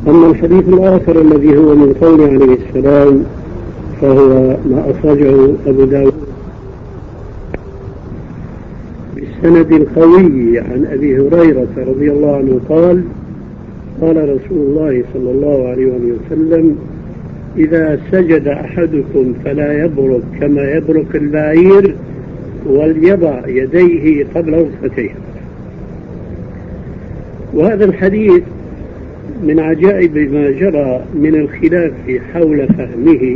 أما الحديث الآخر الذي هو من قول عليه السلام فهو ما أخرجه أبو داود بالسند القوي عن أبي هريرة رضي الله عنه قال: قال رسول الله صلى الله عليه وسلم: إذا سجد أحدكم فلا يبرك كما يبرك البعير وليضع يديه قبل ركبتيه. وهذا الحديث من عجائب ما جرى من الخلاف حول فهمه،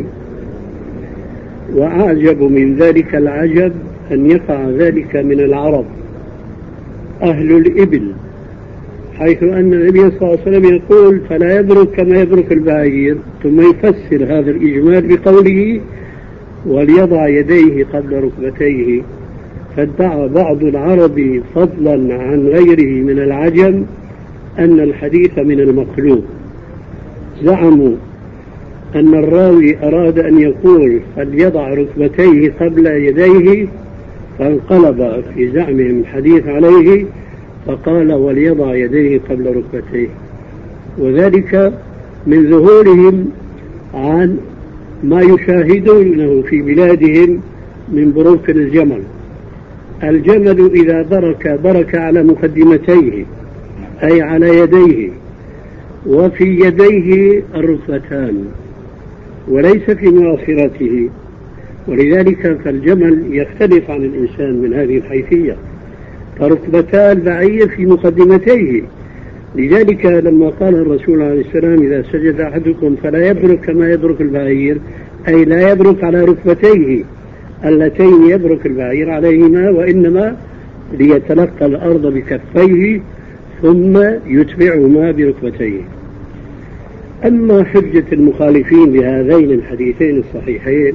وأعجب من ذلك العجب أن يقع ذلك من العرب أهل الإبل، حيث أن النبي صلى الله عليه وسلم يقول: فلا يبرك كما يبرك البعير، ثم يفسر هذا الإجمال بقوله: وليضع يديه قبل ركبتيه. فادعى بعض العرب فضلا عن غيره من العجم أن الحديث من المقلوب. زعموا أن الراوي أراد أن يقول فليضع ركبتيه قبل يديه، فانقلب في زعمهم الحديث عليه فقال: وليضع يديه قبل ركبتيه. وذلك من ظهورهم عن ما يشاهدونه في بلادهم من بروك الجمل. الجمل إذا برك على مقدمتيه أي على يديه، وفي يديه الركبتان وليس في مؤخرته، ولذلك فالجمل يختلف عن الإنسان من هذه الحيثية، فركبتا البعير في مقدمتيه. لذلك لما قال الرسول عليه السلام: إذا سجد أحدكم فلا يبرك كما يبرك البعير، أي لا يبرك على ركبتيه اللتين يبرك البعير عليهما، وإنما ليتلقى الأرض بكفيه ثم يتبعهما بركبتيه. أما حجة المخالفين لهذين الحديثين الصحيحين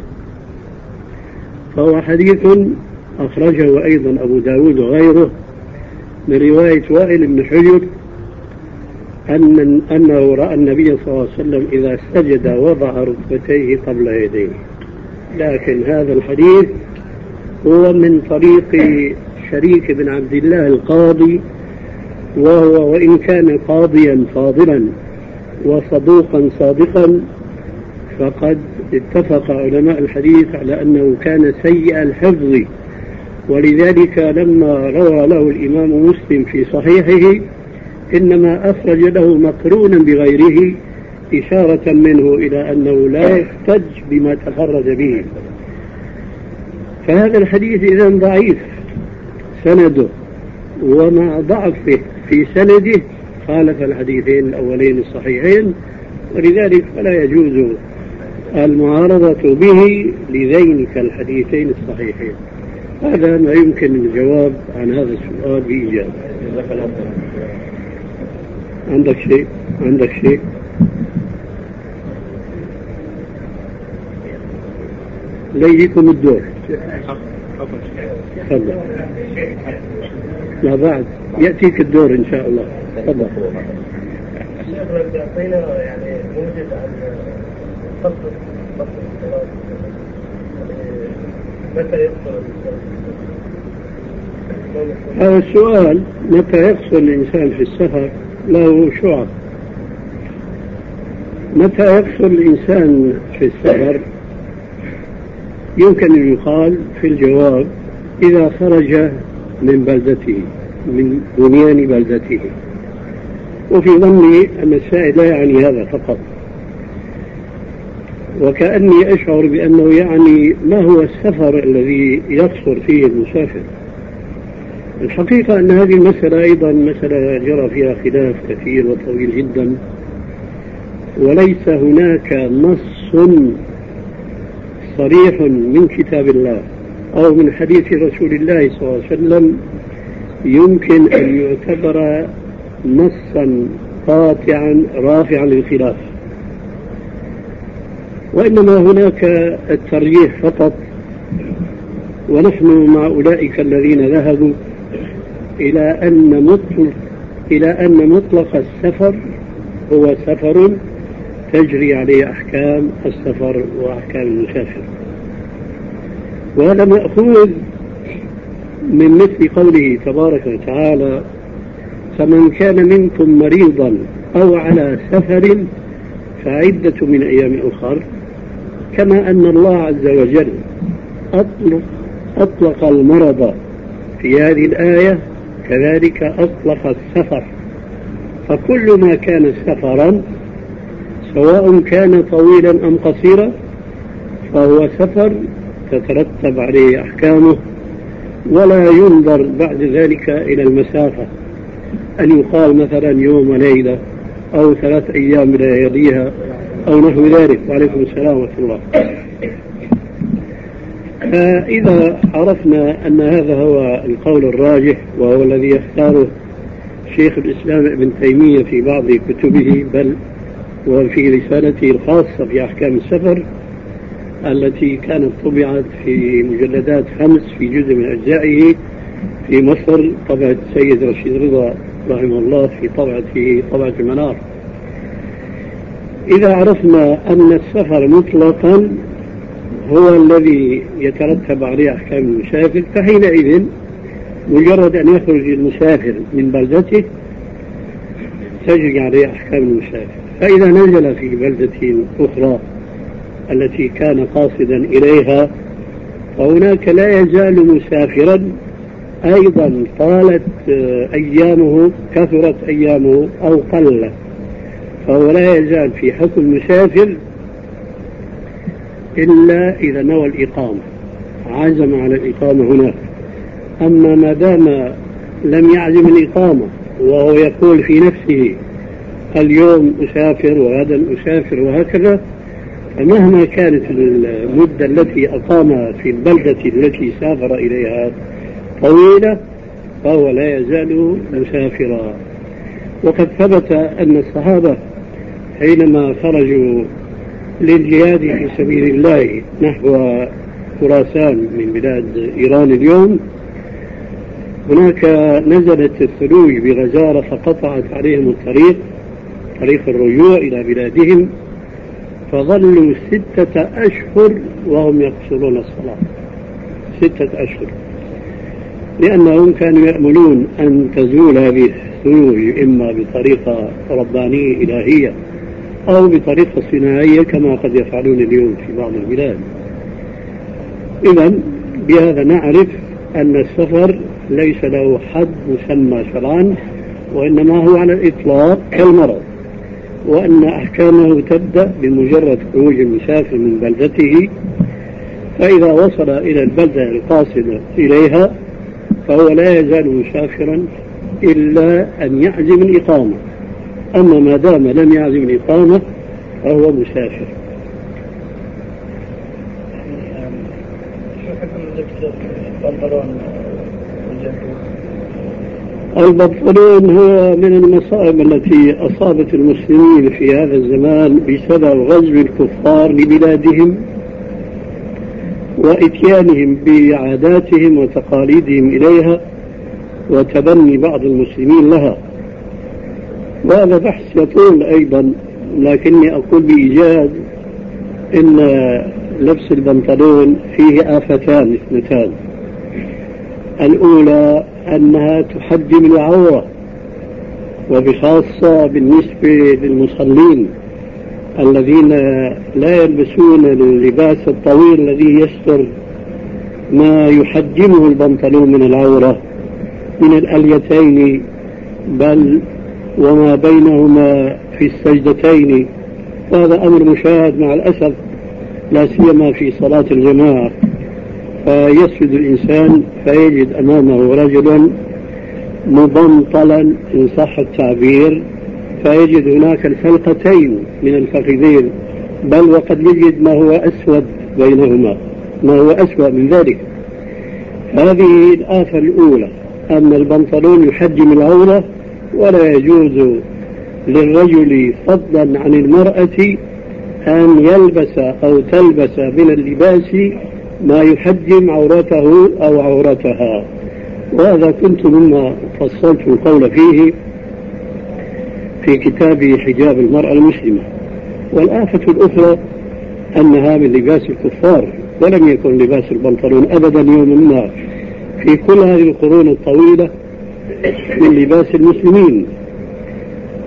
فهو حديث أخرجه أيضا أبو داود وغيره من رواية وائل بن حجر أنه رأى النبي صلى الله عليه وسلم إذا سجد وضع ركبتيه قبل يديه. لكن هذا الحديث هو من طريق شريك بن عبد الله القاضي، وهو وإن كان قاضيا فاضلا وصدوقا صادقا، فقد اتفق علماء الحديث على أنه كان سيء الحفظ، ولذلك لما روى له الإمام مسلم في صحيحه إنما أخرج له مقرونا بغيره، إشارة منه إلى أنه لا يحتج بما تفرد به. فهذا الحديث إذن ضعيف سنده، ومع ضعفه في سنده خالف الحديثين الأولين الصحيحين، ولذلك فلا يجوز المعارضة به لذينك الحديثين الصحيحين. هذا ما يمكن الجواب عن هذا السؤال بإجابة. عندك شيء؟ ليكم الدور. تفضل. لا بعد يأتيك الدور إن شاء الله. تفضل. يعني موجد عن فصل الصلاة متى يقصر هذا السؤال، متى يقصر الإنسان في السفر له شعب. متى يقصر الإنسان في السفر يمكن أن يقال في الجواب: إذا خرج من بلدته، من بنيان بلدته. وفي ظني أن السائل لا يعني هذا فقط، وكأني أشعر بأنه يعني ما هو السفر الذي يقصر فيه المسافر. الحقيقة أن هذه المسألة أيضا مسألة جرى فيها خلاف كثير وطويل جدا، وليس هناك نص صريح من كتاب الله أو من حديث رسول الله صلى الله عليه وسلم يمكن أن يعتبر نصا قاطعا رافعا للخلاف، وإنما هناك الترجيح فقط. ونحن مع أولئك الذين ذهبوا إلى أن مطلق السفر هو سفر تجري عليه أحكام السفر وأحكام المسافر، وهذا مأخوذ من مثل قوله تبارك وتعالى: فمن كان منكم مريضا أو على سفر فعدة من أيام أخر، كما أن الله عز وجل أطلق المرض في هذه الآية كذلك أطلق السفر. فكل ما كان سفرا سواء كان طويلا أم قصيرا فهو سفر تترتب عليه أحكامه، ولا ينظر بعد ذلك إلى المسافة، أن يقال مثلا يوم وليلة أو 3 أيام لياليها أو نحو ذلك. وعليكم السلام ورحمة الله. فإذا عرفنا أن هذا هو القول الراجح وهو الذي يختاره شيخ الإسلام ابن تيمية في بعض كتبه، بل وفي رسالته الخاصة في أحكام السفر التي كانت طبعت في مجلدات 5 في جزء من أجزائه في مصر، طبعة السيد رشيد رضا رحمه الله في طبعة المنار. إذا عرفنا أن السفر مطلقا هو الذي يترتب عليه أحكام المسافر، فحينئذ مجرد أن يخرج المسافر من بلدته تجري عليه أحكام المسافر. فإذا نزل في بلدة أخرى التي كان قاصدا إليها فهناك لا يزال مسافرا أيضا، طالت أيامه كثرت أيامه أو قلت، فهو لا يزال في حكم المسافر إلا إذا نوى الإقامة، عزم على الإقامة هناك. أما ما دام لم يعزم الإقامة وهو يقول في نفسه اليوم أسافر وغدا أسافر وهكذا، فمهما كانت المدة التي أقام في البلدة التي سافر إليها طويلة فهو لا يزال مسافرا. وقد ثبت أن الصحابة حينما خرجوا للجهاد في سبيل الله نحو خراسان من بلاد إيران اليوم، هناك نزلت الثلوج بغزارة فقطعت عليهم الطريق، طريق الرجوع إلى بلادهم، فظلوا 6 أشهر وهم يقصرون الصلاة. 6 أشهر، لأنهم كانوا يأملون أن تزول هذه الثلوج إما بطريقة ربانية إلهية أو بطريقة صناعية كما قد يفعلون اليوم في بعض البلاد. إذن بهذا نعرف أن السفر ليس له حد مسمى شرعا، وإنما هو على الإطلاق كالمرض، وأن أحكامه تبدأ بمجرد خروج المسافر من بلدته، فإذا وصل إلى البلدة القاصدة إليها فهو لا يزال مسافرا إلا أن يعزم الإقامة. أما ما دام لم يعزم الإقامة فهو مسافر. البنطلون هو من المصائب التي أصابت المسلمين في هذا الزمان بسبب غزو الكفار لبلادهم وإتيانهم بعاداتهم وتقاليدهم إليها وتبني بعض المسلمين لها. وهذا بحث يطول أيضا، لكني أقول بإيجاز إن لبس البنطلون فيه آفتان 2. الأولى أنها تحجم العورة، وبخاصة بالنسبة للمصلين الذين لا يلبسون اللباس الطويل الذي يستر ما يحجمه البنطلون من العورة من الأليتين بل وما بينهما في السجدتين. وهذا أمر مشاهد مع الأسف لا سيما في صلاة الجماعة، فيسجد الإنسان فيجد أمامه رجلا مبنطلا إن صح التعبير، فيجد هناك الفلقتين من الفخذين، بل وقد يجد ما هو أسود بينهما، ما هو أسوأ من ذلك. هذه الآفة الأولى، أن البنطلون يحجم العورة، ولا يجوز للرجل فضلا عن المرأة أن يلبس أو تلبس من اللباس ما يحجم عورته أو عورتها. وهذا كنت مما فصلت القول فيه في كتاب حجاب المرأة المسلمة. والآفة الأخرى أنها من لباس الكفار، ولم يكن لباس البنطلون أبدا يوم ما في كل هذه القرون الطويلة من لباس المسلمين.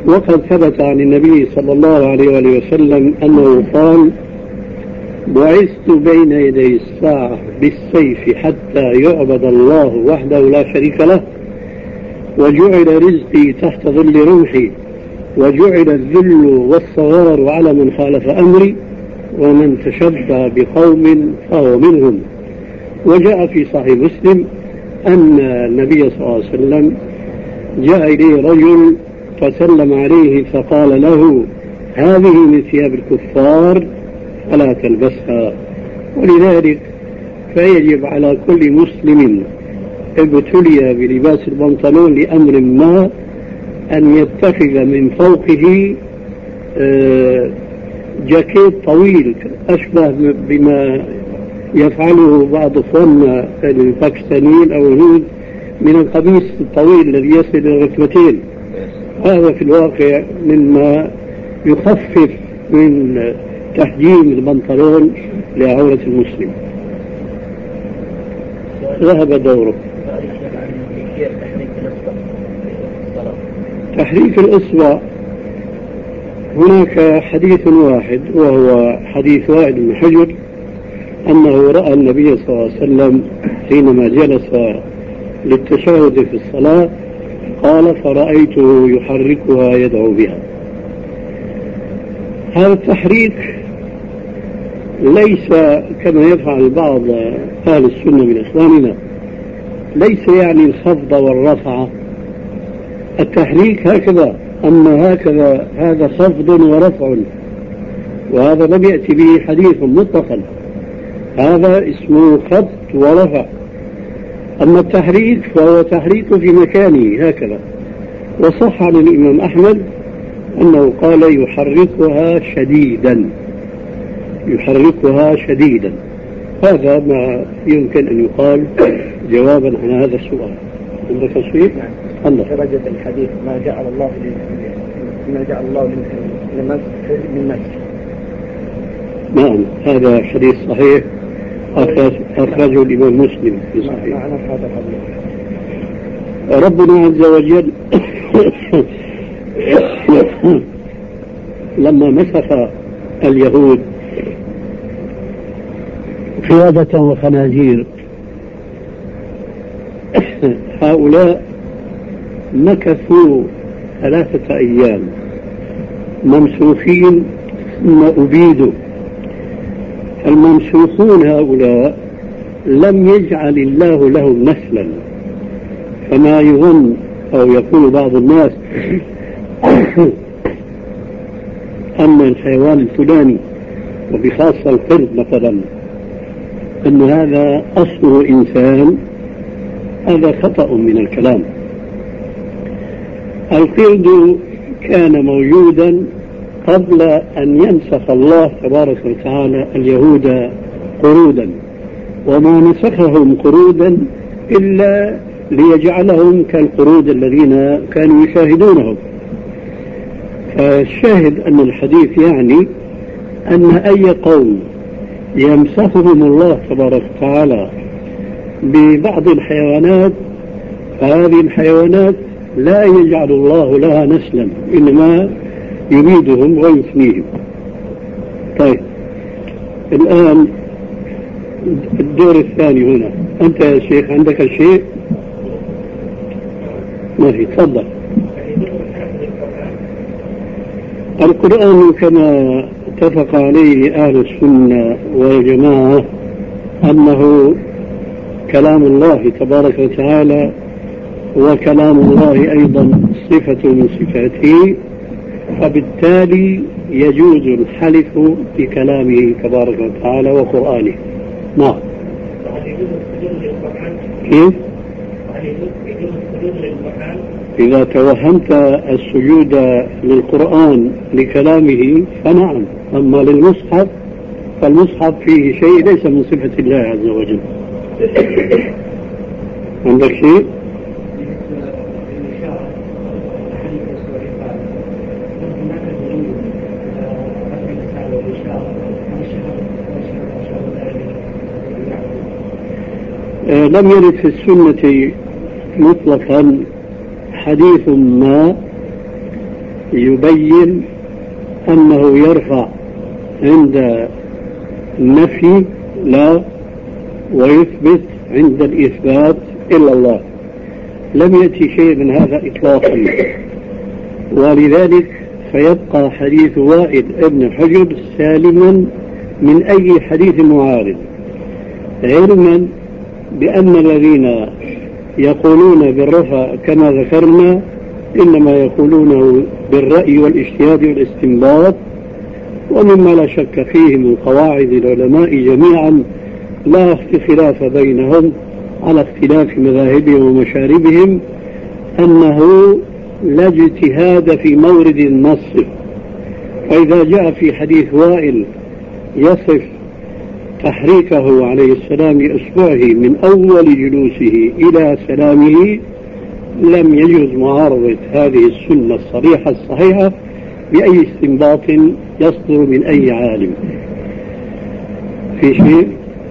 وقد ثبت عن النبي صلى الله عليه وآله وسلم أنه قال: بعثت بين يدي الساعة بالسيف حتى يعبد الله وحده لا شريك له، وجعل رزقي تحت ظل رمحي، وجعل الذل والصغار على من خالف أمري، ومن تشبه بقوم فهو منهم. وجاء في صحيح مسلم أن النبي صلى الله عليه وسلم جاء إليه رجل فسلم عليه فقال له: هذه من ثياب الكفار فلا تلبسها. ولذلك فيجب على كل مسلم ابتلي بلباس البنطلون لأمر ما أن يتخذ من فوقه جاكيت طويل أشبه بما يفعله بعض أخواننا الباكستانيين أو الهنود من القميص الطويل الذي يصل إلى الركبتين. هذا في الواقع مما يخفف من تحجيم البنطلون لعورة المسلم. ذهب دوره. تحريك الإصبع هناك حديث واحد، وهو حديث وائل بن حجر أنه رأى النبي صلى الله عليه وسلم حينما جلس للتشهد في الصلاة قال: فرأيته يحركها يدعو بها. هذا التحريك ليس كما يفعل بعض أهل السنة من إخواننا، ليس يعني الخفض والرفع. التحريك هكذا، أما هكذا هذا خفض ورفع، وهذا لم يأتي به حديث مطلقا، هذا اسمه خفض ورفع. أما التحريك فهو تحريك في مكانه هكذا. وصح عن الإمام أحمد أنه قال: يحركها شديدا، يحركها شديدا. هذا ما يمكن أن يقال جوابا عن هذا السؤال. عندك شيء؟ الله درجة الحديث ما جعل الله للمسح. نعم، هذا حديث صحيح أخرجه الإمام مسلم في صحيح. ربنا عز وجل لما مسخ اليهود قيادة وخنازير، هؤلاء مكثوا 3 أيام ممسوخين ثم أبيدوا. الممسوخون هؤلاء لم يجعل الله لهم نسلا، فما يظن أو يقول بعض الناس أن الحيوان الفلاني وبخاصة القرد مثلا أن هذا أصله إنسان، هذا خطأ من الكلام. القرد كان موجودا قبل أن ينسخ الله تبارك وتعالى اليهود قرودا، وما نسخهم قرودا إلا ليجعلهم كالقرود الذين كانوا يشاهدونهم. فالشاهد أن الحديث يعني أن أي قوم يمسخهم الله تبارك وتعالى ببعض الحيوانات، فهذه الحيوانات لا يجعل الله لها نسلا، إنما يبيدهم ويفنيهم. طيب، الآن الدور الثاني هنا. أنت يا شيخ عندك شيء؟ ما في، تفضل. القرآن كما اتفق عليه أهل السنة والجماعة أنه كلام الله تبارك وتعالى، وكلام الله أيضا صفة من صفاته، فبالتالي يجوز الحلف بكلامه تبارك وتعالى وقرآنه. نعم. كيف؟ إذا توهمت السجود للقرآن لكلامه فنعم، أما للمصحف فالمصحف فيه شيء ليس من صفة الله عز وجل. عندك شيء؟ لم يرد في السنة مطلقا حديث ما يبين أنه يرفع عند النفي لا، ويثبت عند الإثبات إلا الله. لم يأتي شيء من هذا إطلاقا، ولذلك فيبقى حديث وائل ابن حجر سالما من أي حديث معارض، علما بأن الذين يقولون بالرفع كما ذكرنا إنما يقولونه بالرأي والاجتهاد والاستنباط، ومما لا شك فيه من قواعد العلماء جميعا لا خلاف بينهم على اختلاف مذاهبهم ومشاربهم أنه لا اجتهاد في مورد النص. فإذا جاء في حديث وائل يصف تحريكه عليه السلام بإصبعه من أول جلوسه إلى سلامه، لم يجوز معارضة هذه السنة الصريحة الصحيحة بأي استنباط يصدر من أي عالم. في شيء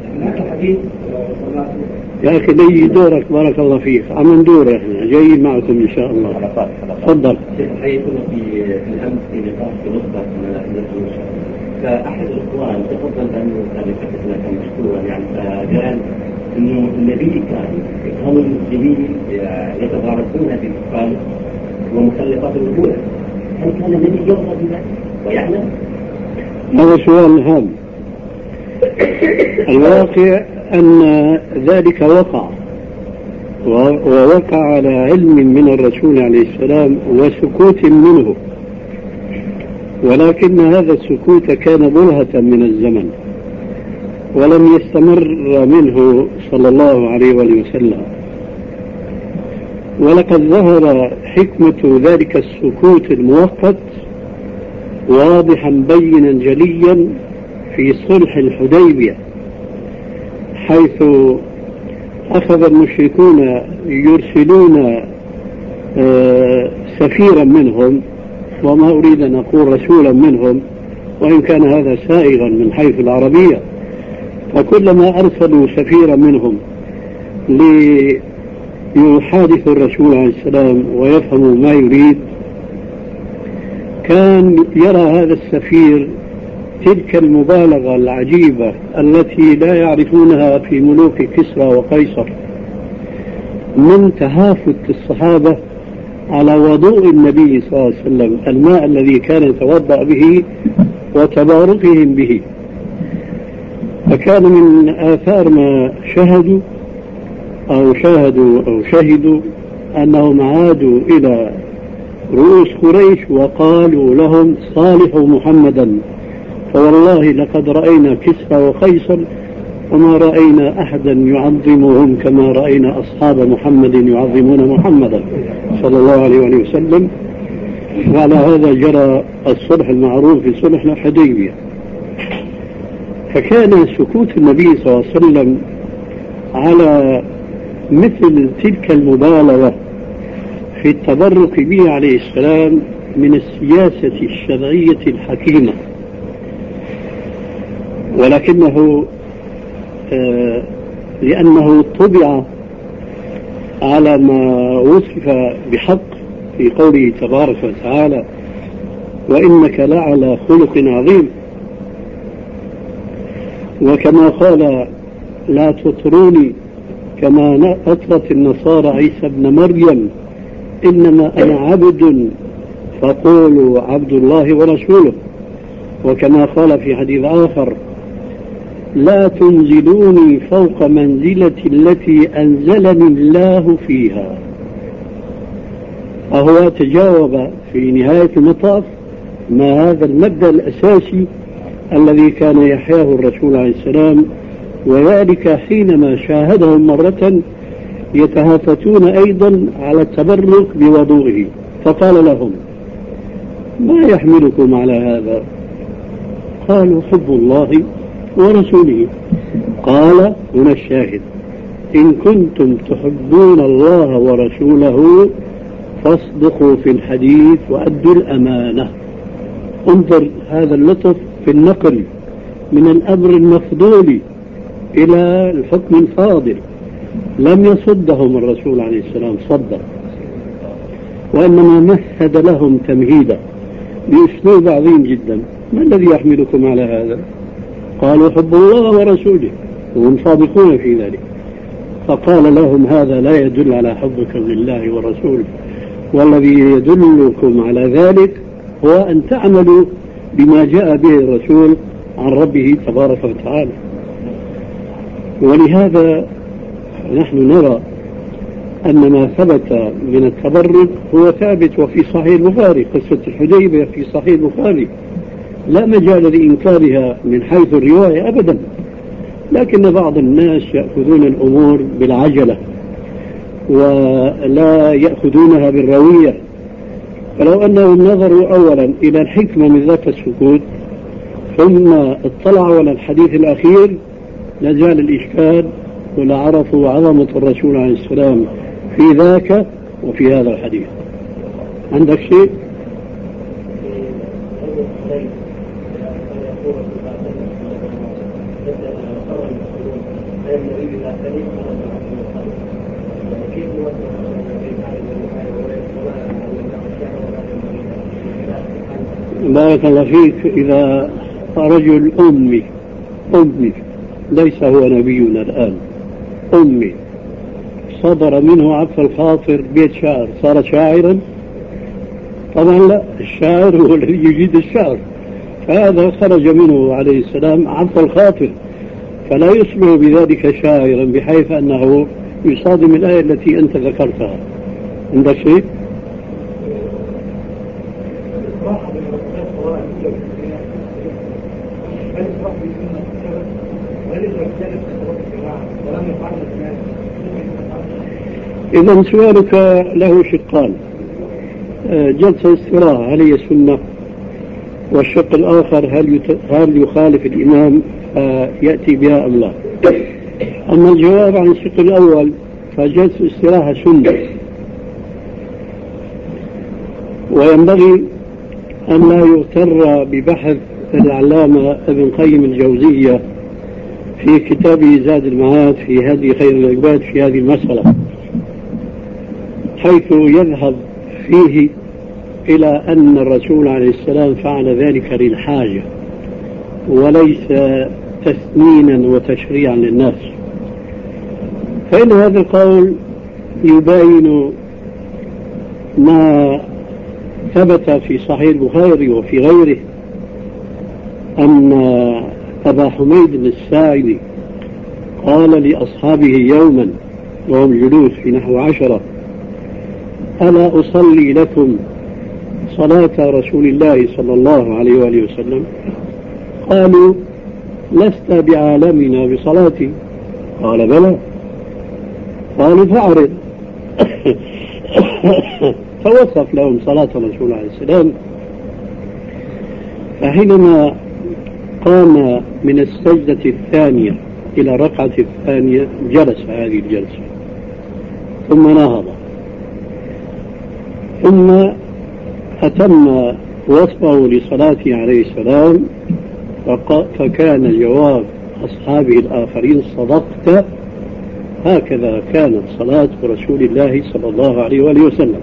يا أخي لي دورك بارك الله فيك، عم ندور احنا جايين معكم إن شاء الله. تفضل. حيثنا في الأمس في نقاش في نقطة من فأحد الإخوان تفضل بأنه كان يفتح كان مشكورا يعني، فقال إنه النبي كان يفهم المسلمين يتضاربون في الكفار ومخلفات الرجولة، هل كان النبي يرضى بذلك ويعلم؟ هذا سؤال هام. الواقع أن ذلك وقع، ووقع على علم من الرسول عليه السلام وسكوت منه، ولكن هذا السكوت كان برهة من الزمن ولم يستمر منه صلى الله عليه وسلم. ولقد ظهر حكمة ذلك السكوت المؤقت واضحا بينا جليا في صلح الحديبية، حيث أخذ المشركون يرسلون سفيرا منهم، وما أريد أن أقول رسولا منهم وإن كان هذا سائغا من حيث العربية، فكلما أرسلوا سفيرا منهم ليحادثوا الرسول عليه السلام ويفهموا ما يريد، كان يرى هذا السفير تلك المبالغة العجيبة التي لا يعرفونها في ملوك كسرى وقيصر من تهافت الصحابة على وضوء النبي صلى الله عليه وسلم، الماء الذي كان يتوضأ به وتباركهم به. فكان من آثار ما شهدوا أو شهدوا أنهم عادوا إلى رؤوس قريش وقالوا لهم صالحوا محمدا، فوالله لقد رأينا كسرى وقيصر وما رأينا أحدا يعظمهم كما رأينا أصحاب محمد يعظمون محمدا صلى الله عليه وسلم. وعلى هذا جرى الصلح المعروف في صلح الحديبية. فكان سكوت النبي صلى الله عليه وسلم على مثل تلك المبالغة في التبرك به عليه السلام من السياسة الشرعية الحكيمة، ولكنه لأنه طبع على ما وصف بحق في قوله تبارك وتعالى وإنك لعلى خلق عظيم، وكما قال لا تطروني كما أطرت النصارى عيسى ابن مريم إنما أنا عبد فقولوا عبد الله ورسوله، وكما قال في حديث آخر لا تنزلوني فوق منزلتي التي أنزلني الله فيها. فهو تجاوب في نهاية المطاف ما هذا المبدأ الأساسي الذي كان يحياه الرسول عليه السلام، وذلك حينما شاهدهم مرة يتهافتون أيضا على التبرك بوضوئه، فقال لهم ما يحملكم على هذا؟ قالوا حب الله ورسوله. قال هنا الشاهد إن كنتم تحبون الله ورسوله فاصدقوا في الحديث وأدوا الأمانة. انظر هذا اللطف في النقل من الأمر المفضول إلى الحكم الفاضل. لم يصدهم الرسول عليه السلام صدا، وإنما مهد لهم تمهيدا. بأسلوب عظيم جدا: ما الذي يحملكم على هذا؟ قالوا: حب الله ورسوله، وهم صادقون في ذلك. فقال لهم: هذا لا يدل على حبكم لله ورسوله، والذي يدلكم على ذلك هو أن تعملوا بما جاء به الرسول عن ربه تبارك وتعالى. ولهذا نحن نرى أن ما ثبت من التبرك هو ثابت وفي صحيح البخاري. قصة الحديبية في صحيح البخاري لا مجال لإنكارها من حيث الرواية أبدا، لكن بعض الناس يأخذون الأمور بالعجلة ولا يأخذونها بالروية. فلو أنهم نظروا أولا إلى الحكمة من ذاك السكوت ثم اطلعوا على الحديث الأخير لزال الإشكال، ولعرفوا عظمة الرسول عليه السلام في ذاك وفي هذا الحديث. عندك شيء؟ بارك الله فيك. إذا رجل أمي ليس هو نبينا الآن، أمي، صدر منه عطف الخاطر بيت شعر، صار شاعرا؟ طبعا لا، الشاعر هو الذي يجيد الشعر، فهذا خرج منه عليه السلام عطف الخاطر، فلا يصبح بذلك شاعرا بحيث أنه يصادم الآية التي أنت ذكرتها. عندك شيء؟ إذا سؤالك له شقان: جلسة استراحة هل هي سنة؟ والشق الآخر هل يخالف الإمام يأتي بها أم لا؟ أما الجواب عن الشق الأول فجلسة استراحة سنة، وينبغي أن لا يغتر ببحث العلامة ابن قيم الجوزية في كتابه زاد المعاد في هدي خير العباد في هذه المسألة، حيث يذهب فيه إلى أن الرسول عليه السلام فعل ذلك للحاجة وليس تسنينا وتشريعا للناس. فإن هذا القول يبين ما ثبت في صحيح البخاري وفي غيره أن أبا حميد الساعدي قال لأصحابه يوما وهم جلوس في نحو 10: ألا أصلي لكم صلاة رسول الله صلى الله عليه وآله وسلم؟ قالوا: لست بعالمنا بصلاتي. قال: بلى. قالوا: فأعرض. فوصف لهم صلاة الرسول عليه السلام. فحينما قام من السجدة الثانية إلى الركعة الثانية جلس هذه الجلسة ثم نهض، ثم أتم وصفه لصلاته عليه السلام، فكان جواب أصحابه الآخرين: صدقت، هكذا كانت صلاة رسول الله صلى الله عليه وآله وسلم.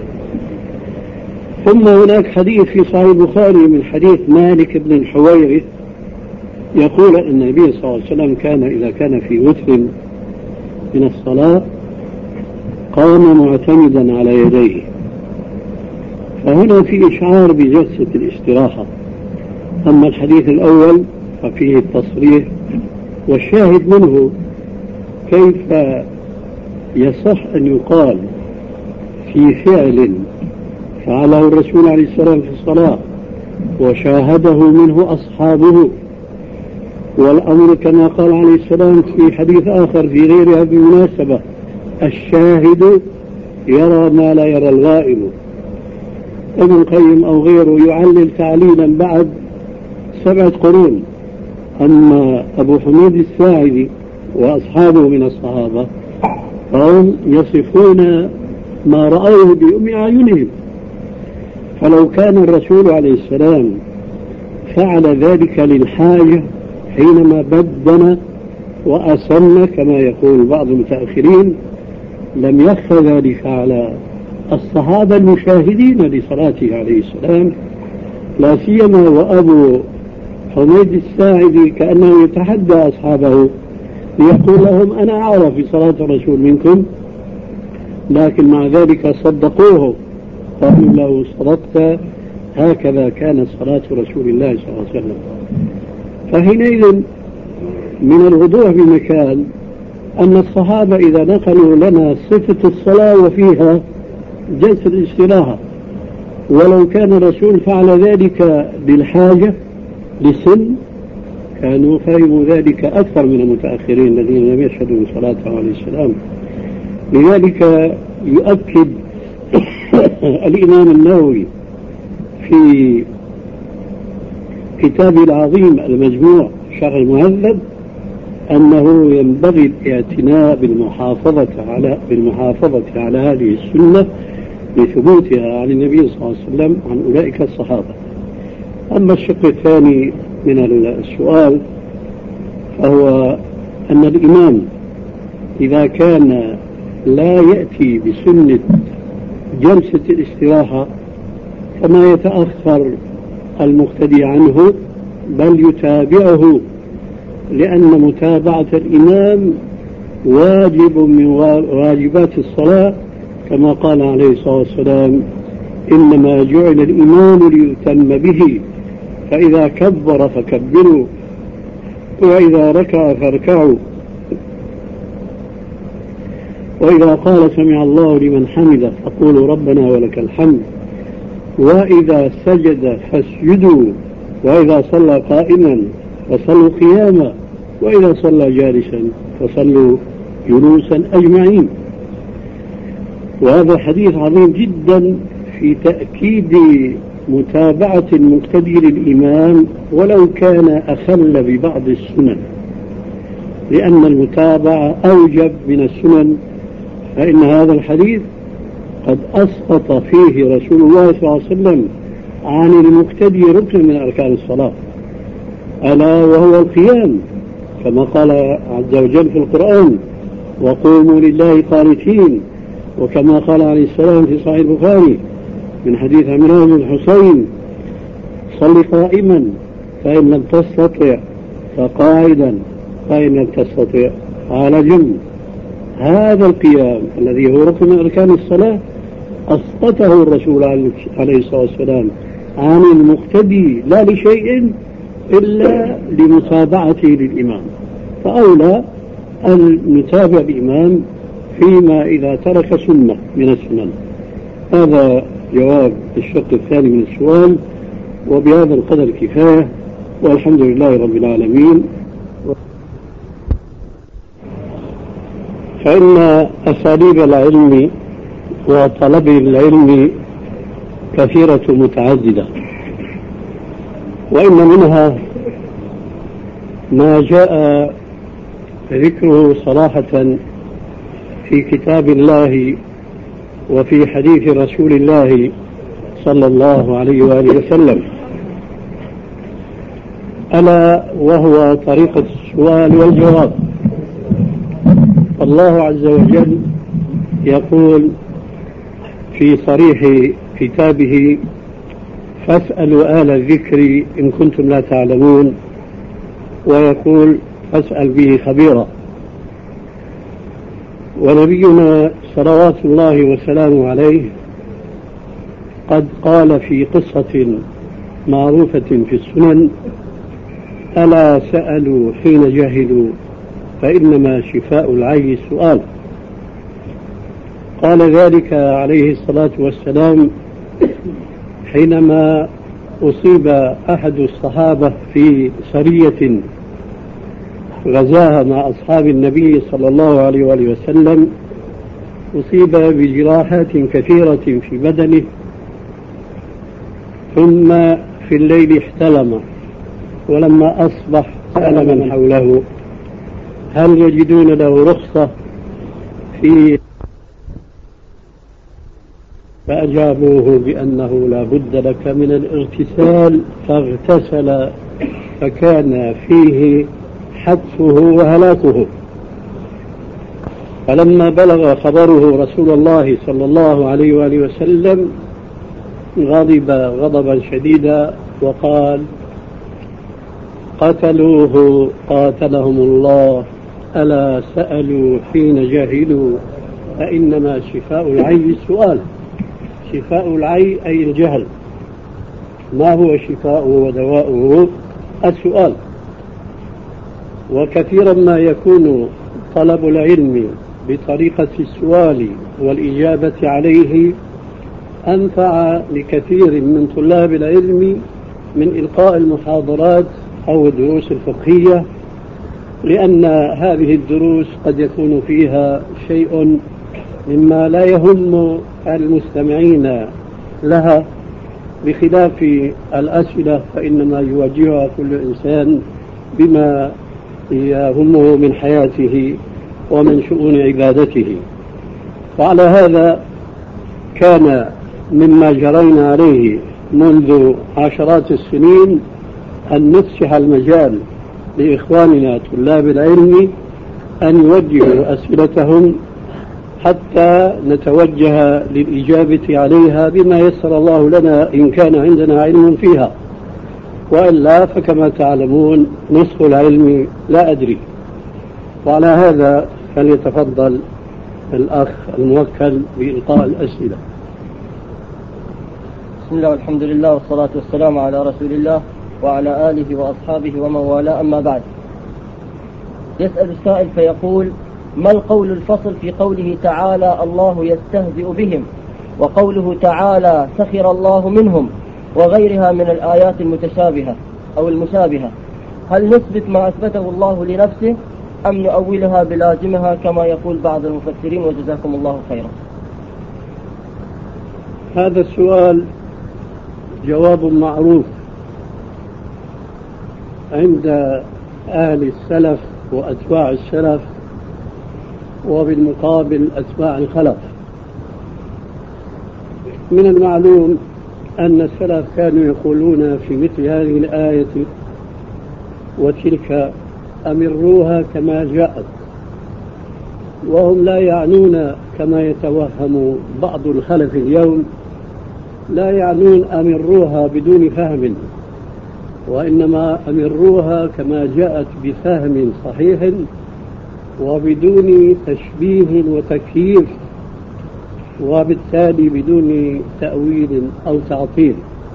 ثم هناك حديث في صحيح البخاري من حديث مالك بن الحويرث يقول أن النبي صلى الله عليه وسلم كان إذا كان في وتر من الصلاة قام معتمدا على يديه. فهنا في إشعار بجلسة الاستراحة. أما الحديث الأول ففيه التصريح، والشاهد منه كيف يصح أن يقال في فعل فعله الرسول عليه السلام في الصلاة وشاهده منه أصحابه، والأمر كما قال عليه السلام في حديث آخر في غير هذه المناسبة: الشاهد يرى ما لا يرى الغائب. ابن القيم أو غيره يعلل تعليلا بعد 7 قرون. أما أبو حميد الساعدي وأصحابه من الصحابة فهم يصفون ما رأوه بأم أعينهم. فلو كان الرسول عليه السلام فعل ذلك للحاجة حينما بدن وأسن كما يقول بعض المتأخرين لم يخفى ذلك على الصحابة المشاهدين لصلاته عليه السلام، لا سيما وأبو حميد الساعدي كأنه يتحدى أصحابه ليقول لهم أنا أعرف في صلاة الرسول منكم، لكن مع ذلك صدقوه قالوا له صدقت، هكذا كانت صلاة رسول الله صلى الله عليه وسلم. فحينئذ من الوضوح بمكان أن الصحابة إذا نقلوا لنا صفة الصلاة وفيها جلسة الاستراحة، ولو كان الرسول فعل ذلك للحاجة لسن كانوا فهموا ذلك أكثر من المتأخرين الذين لم يشهدوا صلاته عليه السلام. لذلك يؤكد الإمام النووي في كتابه العظيم المجموع شرح المهذب أنه ينبغي الاعتناء بالمحافظة على هذه السنة لثبوتها عن النبي صلى الله عليه وسلم عن أولئك الصحابة. أما الشق الثاني من السؤال فهو أن الإمام إذا كان لا يأتي بسنة جلسة الاستراحة فما يتأخر المقتدي عنه بل يتابعه، لأن متابعة الإمام واجب من واجبات الصلاة، كما قال عليه الصلاة والسلام إنما جعل الإمام ليؤتم به، فإذا كبر فكبروا وإذا ركع فاركعوا وإذا قال سمع الله لمن حمده فقولوا ربنا ولك الحمد، وإذا سجد فاسجدوا، وإذا صلى قائما فصلوا قياما، وإذا صلى جالسا فصلوا جلوسا أجمعين. وهذا حديث عظيم جدا في تأكيد متابعة المقتدي للإمام ولو كان أخل ببعض السنن، لأن المتابعة أوجب من السنن، فإن هذا الحديث قد أسقط فيه رسول الله صلى الله عليه وسلم عن المقتدي ركن من أركان الصلاة ألا وهو القيام، كما قال عز وجل في القرآن وقوموا لله قانتين، وكما قال عليه السلام في صحيح البخاري من حديث عمران بن الحصين صل قائما فإن لم تستطع فقاعدا فإن لم تستطع على جنب. هذا القيام الذي هو ركن من أركان الصلاة أسقطه الرسول عليه الصلاة والسلام عن المقتدي لا لشيء إلا لمتابعته للإمام، فأولى أن نتابع الإمام فيما إذا ترك سنة من السنن. هذا جواب الشق الثاني من السؤال، وبهذا القدر كفاية، والحمد لله رب العالمين. فإن أساليب العلم وطلب العلم كثيرة متعددة، وإن منها ما جاء ذكره صراحة في كتاب الله وفي حديث رسول الله صلى الله عليه وآله وسلم، ألا وهو طريقة السؤال والجواب. الله عز وجل يقول في صريح كتابه فاسألوا آل الذكر إن كنتم لا تعلمون، ويقول فاسأل به خبيرا. ونبينا صلوات الله وسلامه عليه قد قال في قصة معروفة في السنن ألا سألوا حين جهلوا فإنما شفاء العي السؤال. قال ذلك عليه الصلاة والسلام حينما أصيب أحد الصحابة في سرية غزاها مع أصحاب النبي صلى الله عليه وآله وسلم، أصيب بجراحات كثيرة في بدنه، ثم في الليل احتلم، ولما أصبح سأل من حوله هل يجدون له رخصة في، فأجابوه بأنه لا بد لك من الاغتسال، فاغتسل فكان فيه حتفه وهلاكه. فلما بلغ خبره رسول الله صلى الله عليه وآله وسلم غضب غضبا شديدا وقال: قتلوه قاتلهم الله، ألا سألوا حين جهلوا فإنما شفاء العي السؤال. شفاء العي أي الجهل. ما هو شفاؤه ودواؤه؟ السؤال. وكثيرا ما يكون طلب العلم بطريقة السؤال والإجابة عليه أنفع لكثير من طلاب العلم من إلقاء المحاضرات أو الدروس الفقهية، لأن هذه الدروس قد يكون فيها شيء مما لا يهم المستمعين لها، بخلاف الأسئلة فإنما يواجهها كل إنسان بما يهمه من حياته ومن شؤون عبادته. وعلى هذا كان مما جرينا عليه منذ عشرات السنين أن نفسح المجال لإخواننا طلاب العلم أن يوجهوا أسئلتهم حتى نتوجه للإجابة عليها بما يسر الله لنا إن كان عندنا علم فيها، وإلا فكما تعلمون نصف العلم لا أدري. وعلى هذا فليتفضل الأخ الموكل بإلقاء الأسئلة. بسم الله والحمد لله والصلاة والسلام على رسول الله وعلى آله وأصحابه ومن والاه، أما بعد. يسأل السائل فيقول: ما القول الفصل في قوله تعالى الله يستهزئ بهم، وقوله تعالى سخر الله منهم، وغيرها من الآيات المتشابهة أو المشابهة؟ هل نثبت ما أثبته الله لنفسه أم نؤولها بلازمها كما يقول بعض المفسرين؟ وجزاكم الله خيرا. هذا السؤال جواب معروف عند أهل السلف وأتباع السلف، وبالمقابل أتباع الخلف. من المعلوم أن السلف كانوا يقولون في مثل هذه الآية وتلك أمروها كما جاءت، وهم لا يعنون كما يتوهم بعض الخلف اليوم، لا يعنون أمروها بدون فهم، وإنما أمروها كما جاءت بفهم صحيح وبدون تشبيه وتكييف، وبالتالي بدون تأويل أو تعطيل.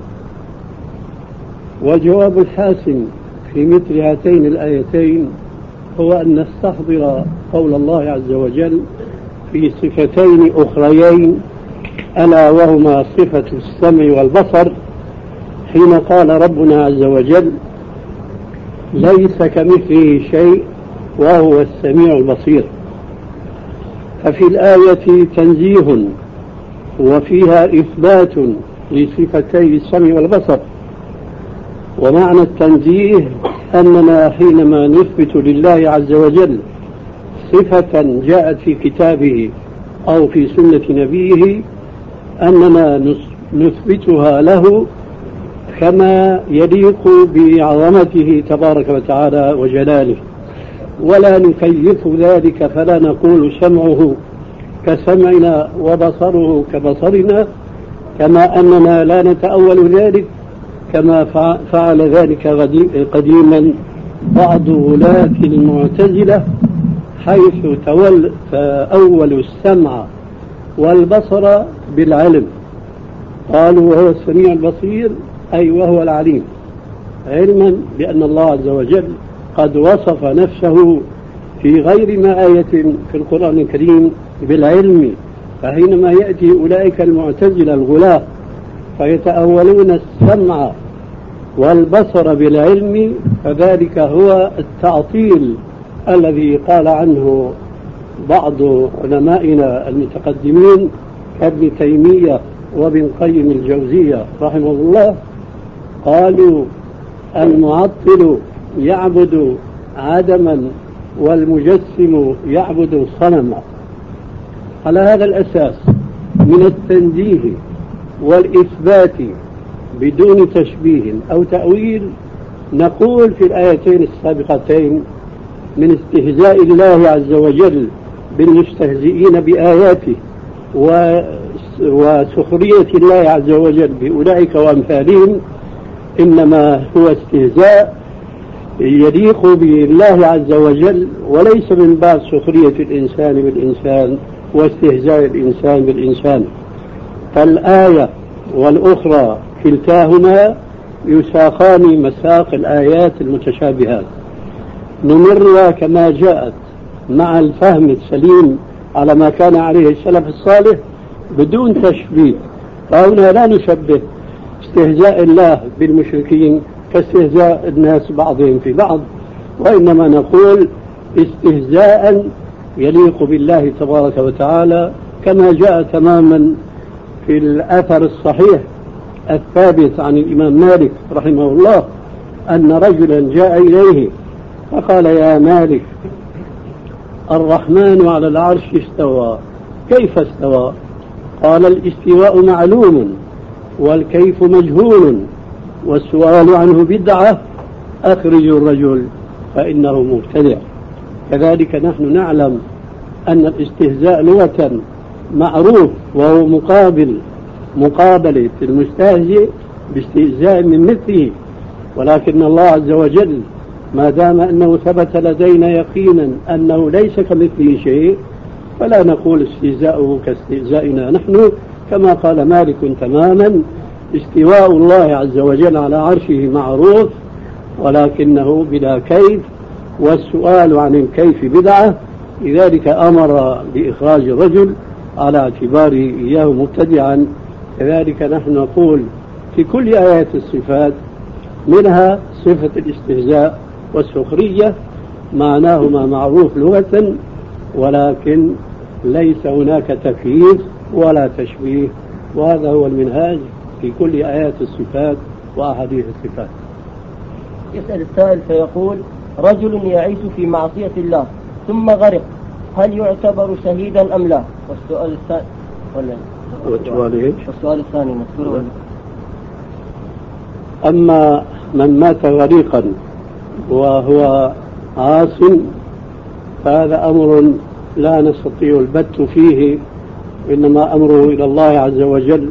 والجواب الحاسم في مثل هاتين الآيتين هو أن نستحضر قول الله عز وجل في صفتين أخريين، ألا وهما صفة السمع والبصر، حين قال ربنا عز وجل: ليس كمثله شيء وهو السميع البصير. ففي الآية تنزيه وفيها إثبات لصفتي السمع والبصر. ومعنى التنزيه أننا حينما نثبت لله عز وجل صفة جاءت في كتابه أو في سنة نبيه أننا نثبتها له كما يليق بعظمته تبارك وتعالى وجلاله، ولا نكيف ذلك، فلا نقول سمعه كسمعنا وبصره كبصرنا، كما أننا لا نتأول ذلك كما فعل ذلك قديما بعض ولاة المعتزلة، حيث تأولوا السمع والبصر بالعلم، قالوا وهو السميع البصير أي وهو العليم، علما بأن الله عز وجل قد وصف نفسه في غير ما آية في القرآن الكريم بالعلم. فحينما يأتي أولئك المعتزلة الغلاة فيتأولون السمع والبصر بالعلم، فذلك هو التعطيل الذي قال عنه بعض علمائنا المتقدمين كابن تيمية وابن قيم الجوزية رحمه الله، قالوا المعطل يعبد عدما والمجسم يعبد صنما. على هذا الأساس من التنزيه والإثبات بدون تشبيه أو تأويل نقول في الآيتين السابقتين من استهزاء الله عز وجل بالمستهزئين بآياته وسخرية الله عز وجل بأولئك وأمثالهم إنما هو استهزاء يليق بالله عز وجل، وليس من باب سخرية الإنسان بالإنسان واستهزاء الإنسان بالإنسان. فالآية والأخرى كلتاهما يساقان مساق الآيات المتشابهات، نمرها كما جاءت مع الفهم السليم على ما كان عليه السلف الصالح بدون تشبيه. فهنا لا نشبه استهزاء الله بالمشركين كاستهزاء الناس بعضهم في بعض، وإنما نقول استهزاء يليق بالله تبارك وتعالى، كما جاء تماما في الأثر الصحيح الثابت عن الإمام مالك رحمه الله أن رجلا جاء إليه فقال: يا مالك، الرحمن على العرش استوى، كيف استوى؟ قال: الاستواء معلوم والكيف مجهول والسؤال عنه بدعة، أخرجوا الرجل فإنه مبتدع. كذلك نحن نعلم أن الاستهزاء لغة معروف، وهو مقابلة المستهزئ باستهزاء من مثله، ولكن الله عز وجل ما دام أنه ثبت لدينا يقينا أنه ليس كمثله شيء، فلا نقول استهزاؤه كاستهزائنا نحن، كما قال مالك تماما: استواء الله عز وجل على عرشه معروف ولكنه بلا كيف، والسؤال عن الكيف بدعة. لذلك أمر بإخراج الرجل على اعتباره إياه مبتدعا. كذلك نحن نقول في كل آيات الصفات منها صفة الاستهزاء والسخرية معناهما معروف لغة، ولكن ليس هناك تكييف ولا تشبيه، وهذا هو المنهاج في كل آيات الصفات وأحاديث الصفات. يسأل السائل فيقول: رجل يعيش في معصية الله ثم غرق، هل يعتبر شهيدا أم لا؟ والسؤال الثاني مذكور. أما من مات غريقا وهو عاص فهذا أمر لا نستطيع البت فيه، إنما أمره إلى الله عز وجل.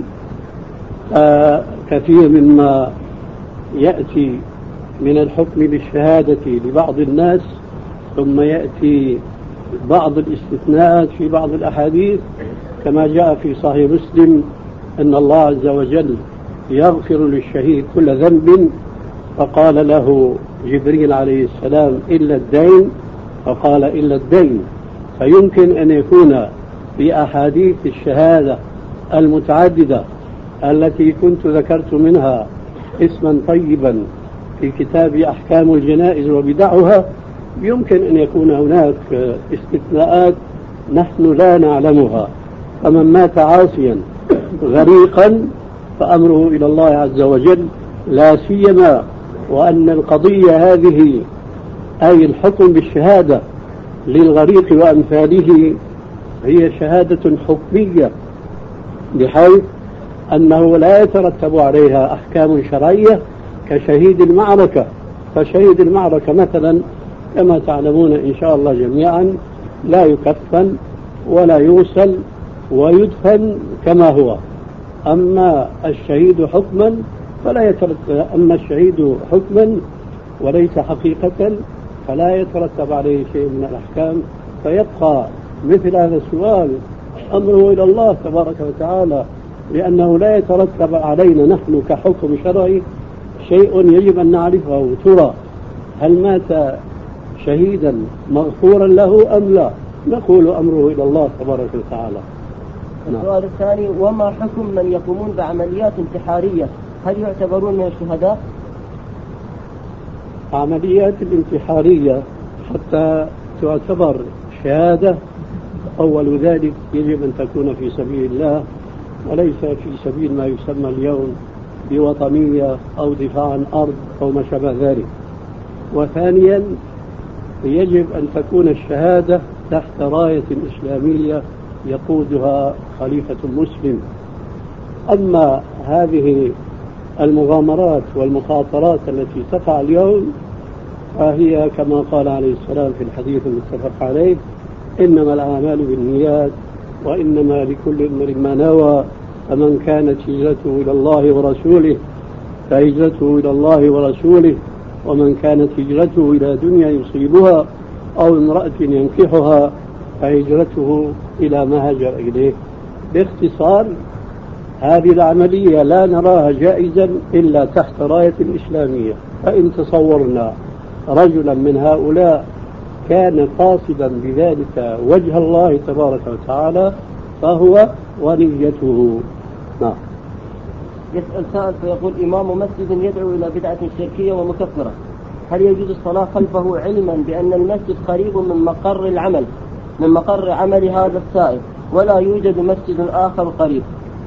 كثير مما يأتي من الحكم بالشهادة لبعض الناس ثم يأتي بعض الاستثناءات في بعض الأحاديث، كما جاء في صحيح مسلم أن الله عز وجل يغفر للشهيد كل ذنب، فقال له جبريل عليه السلام: إلا الدين، فقال: إلا الدين. فيمكن أن يكون في أحاديث الشهادة المتعددة التي كنت ذكرت منها اسما طيبا في كتاب أحكام الجنائز وبدعها، يمكن أن يكون هناك استثناءات نحن لا نعلمها. فمن مات عاصيا غريقا فأمره إلى الله عز وجل، لا سيما وأن القضية هذه أي الحكم بالشهادة للغريق وأمثاله هي شهادة حكمية، بحيث أنه لا يترتب عليها أحكام شرعية كشهيد المعركة. فشهيد المعركة مثلا كما تعلمون إن شاء الله جميعا لا يكفن ولا يغسل ويدفن كما هو. أما الشهيد حكما فلا يترتب، أما الشهيد حكما وليس حقيقة فلا يترتب عليه شيء من الأحكام، فيبقى مثل هذا السؤال أمره إلى الله تبارك وتعالى، لأنه لا يترتب علينا نحن كحكم شرعي شيء يجب أن نعرفه. ترى هل مات شهيدا مغفورا له أم لا؟ نقول أمره إلى الله تبارك وتعالى. السؤال الثاني: وما حكم من يقومون بعمليات انتحارية، هل يعتبرون من الشهداء؟ عمليات الانتحارية حتى تعتبر شهادة أول ذلك يجب أن تكون في سبيل الله وليس في سبيل ما يسمى اليوم بوطنية أو دفاع عن أرض أو ما شابه ذلك. وثانيا يجب أن تكون الشهادة تحت راية إسلامية يقودها خليفة مسلم. أما هذه المغامرات والمخاطرات التي تقع اليوم فهي كما قال عليه السلام في الحديث المتفق عليه: إنما الأعمال بالنيات وإنما لكل امرئ ما نوى، فمن كانت هجرته إلى الله ورسوله فهجرته إلى الله ورسوله، ومن كانت هجرته إلى دنيا يصيبها أو امرأة ينكحها فهجرته إلى ما هاجر إليه. باختصار هذه العملية لا نراها جائزا إلا تحت راية الإسلامية. فإن تصورنا رجلا من هؤلاء كان قاصدا بذلك وجه الله تبارك وتعالى فهو ونيته. نعم. يسأل سائل فيقول: إمام مسجد يدعو إلى بدعة شركية ومكفرة، هل يجوز الصلاة خلفه علما بأن المسجد قريب من مقر عمل هذا السائل ولا يوجد مسجد آخر قريب؟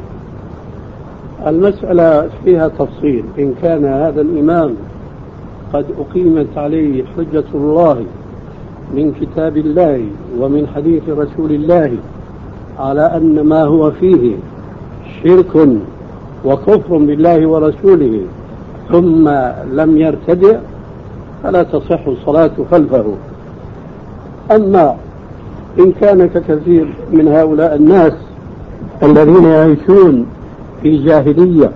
المسألة فيها تفصيل. إن كان هذا الإمام قد أقيمت عليه حجة الله من كتاب الله ومن حديث رسول الله على أن ما هو فيه شرك وكفر بالله ورسوله ثم لم يرتدع فلا تصح الصلاة خلفه. أما إن كان ككثير من هؤلاء الناس الذين يعيشون في جاهلية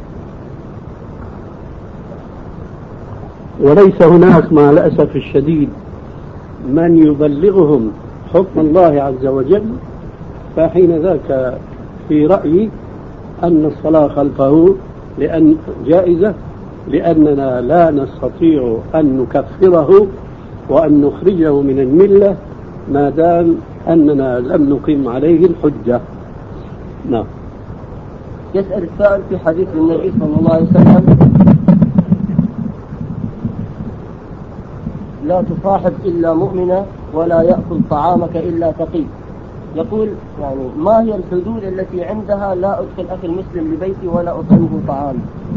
وليس هناك مع الأسف الشديد من يبلغهم حكم الله عز وجل، فحين ذاك في رأيي أن الصلاة خلفه جائزة، لأننا لا نستطيع أن نكفره وأن نخرجه من الملة ما دام أننا لم نقيم عليه الحجة. نعم. يسأل السائل في حديث النبي صلى الله عليه وسلم: لا تصاحب إلا مؤمنا ولا يأكل طعامك إلا تقي. يقول يعني ما هي الحدود التي عندها لا أدخل أخي المسلم لبيتي ولا أطعمه طعامي؟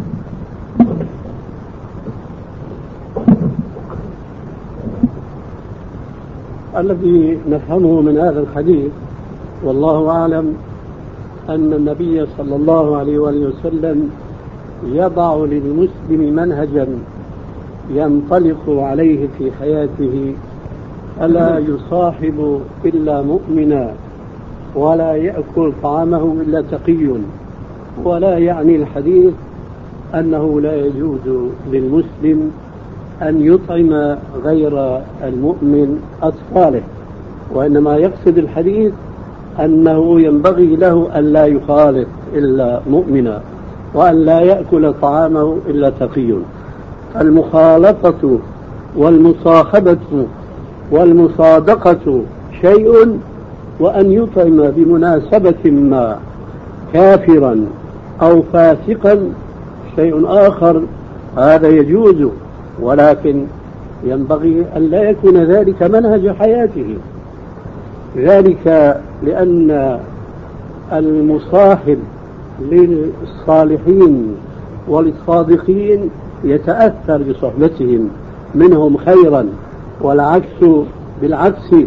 الذي نفهمه من هذا الحديث والله أعلم أن النبي صلى الله عليه وآله وسلم يضع للمسلم منهجا ينطلق عليه في حياته، ألا يصاحب إلا مؤمنا ولا يأكل طعامه إلا تقي. ولا يعني الحديث أنه لا يجوز للمسلم أن يطعم غير المؤمن أطفاله، وإنما يقصد الحديث أنه ينبغي له أن لا يخالط إلا مؤمنا وأن لا يأكل طعامه إلا تقي. المخالطة والمصاحبة والمصادقة شيء، وأن يطعم بمناسبة ما كافرا أو فاسقا شيء آخر، هذا يجوز، ولكن ينبغي أن لا يكون ذلك منهج حياته. ذلك لأن المصاحب للصالحين وللصادقين يتأثر بصحبتهم منهم خيرا، والعكس بالعكس.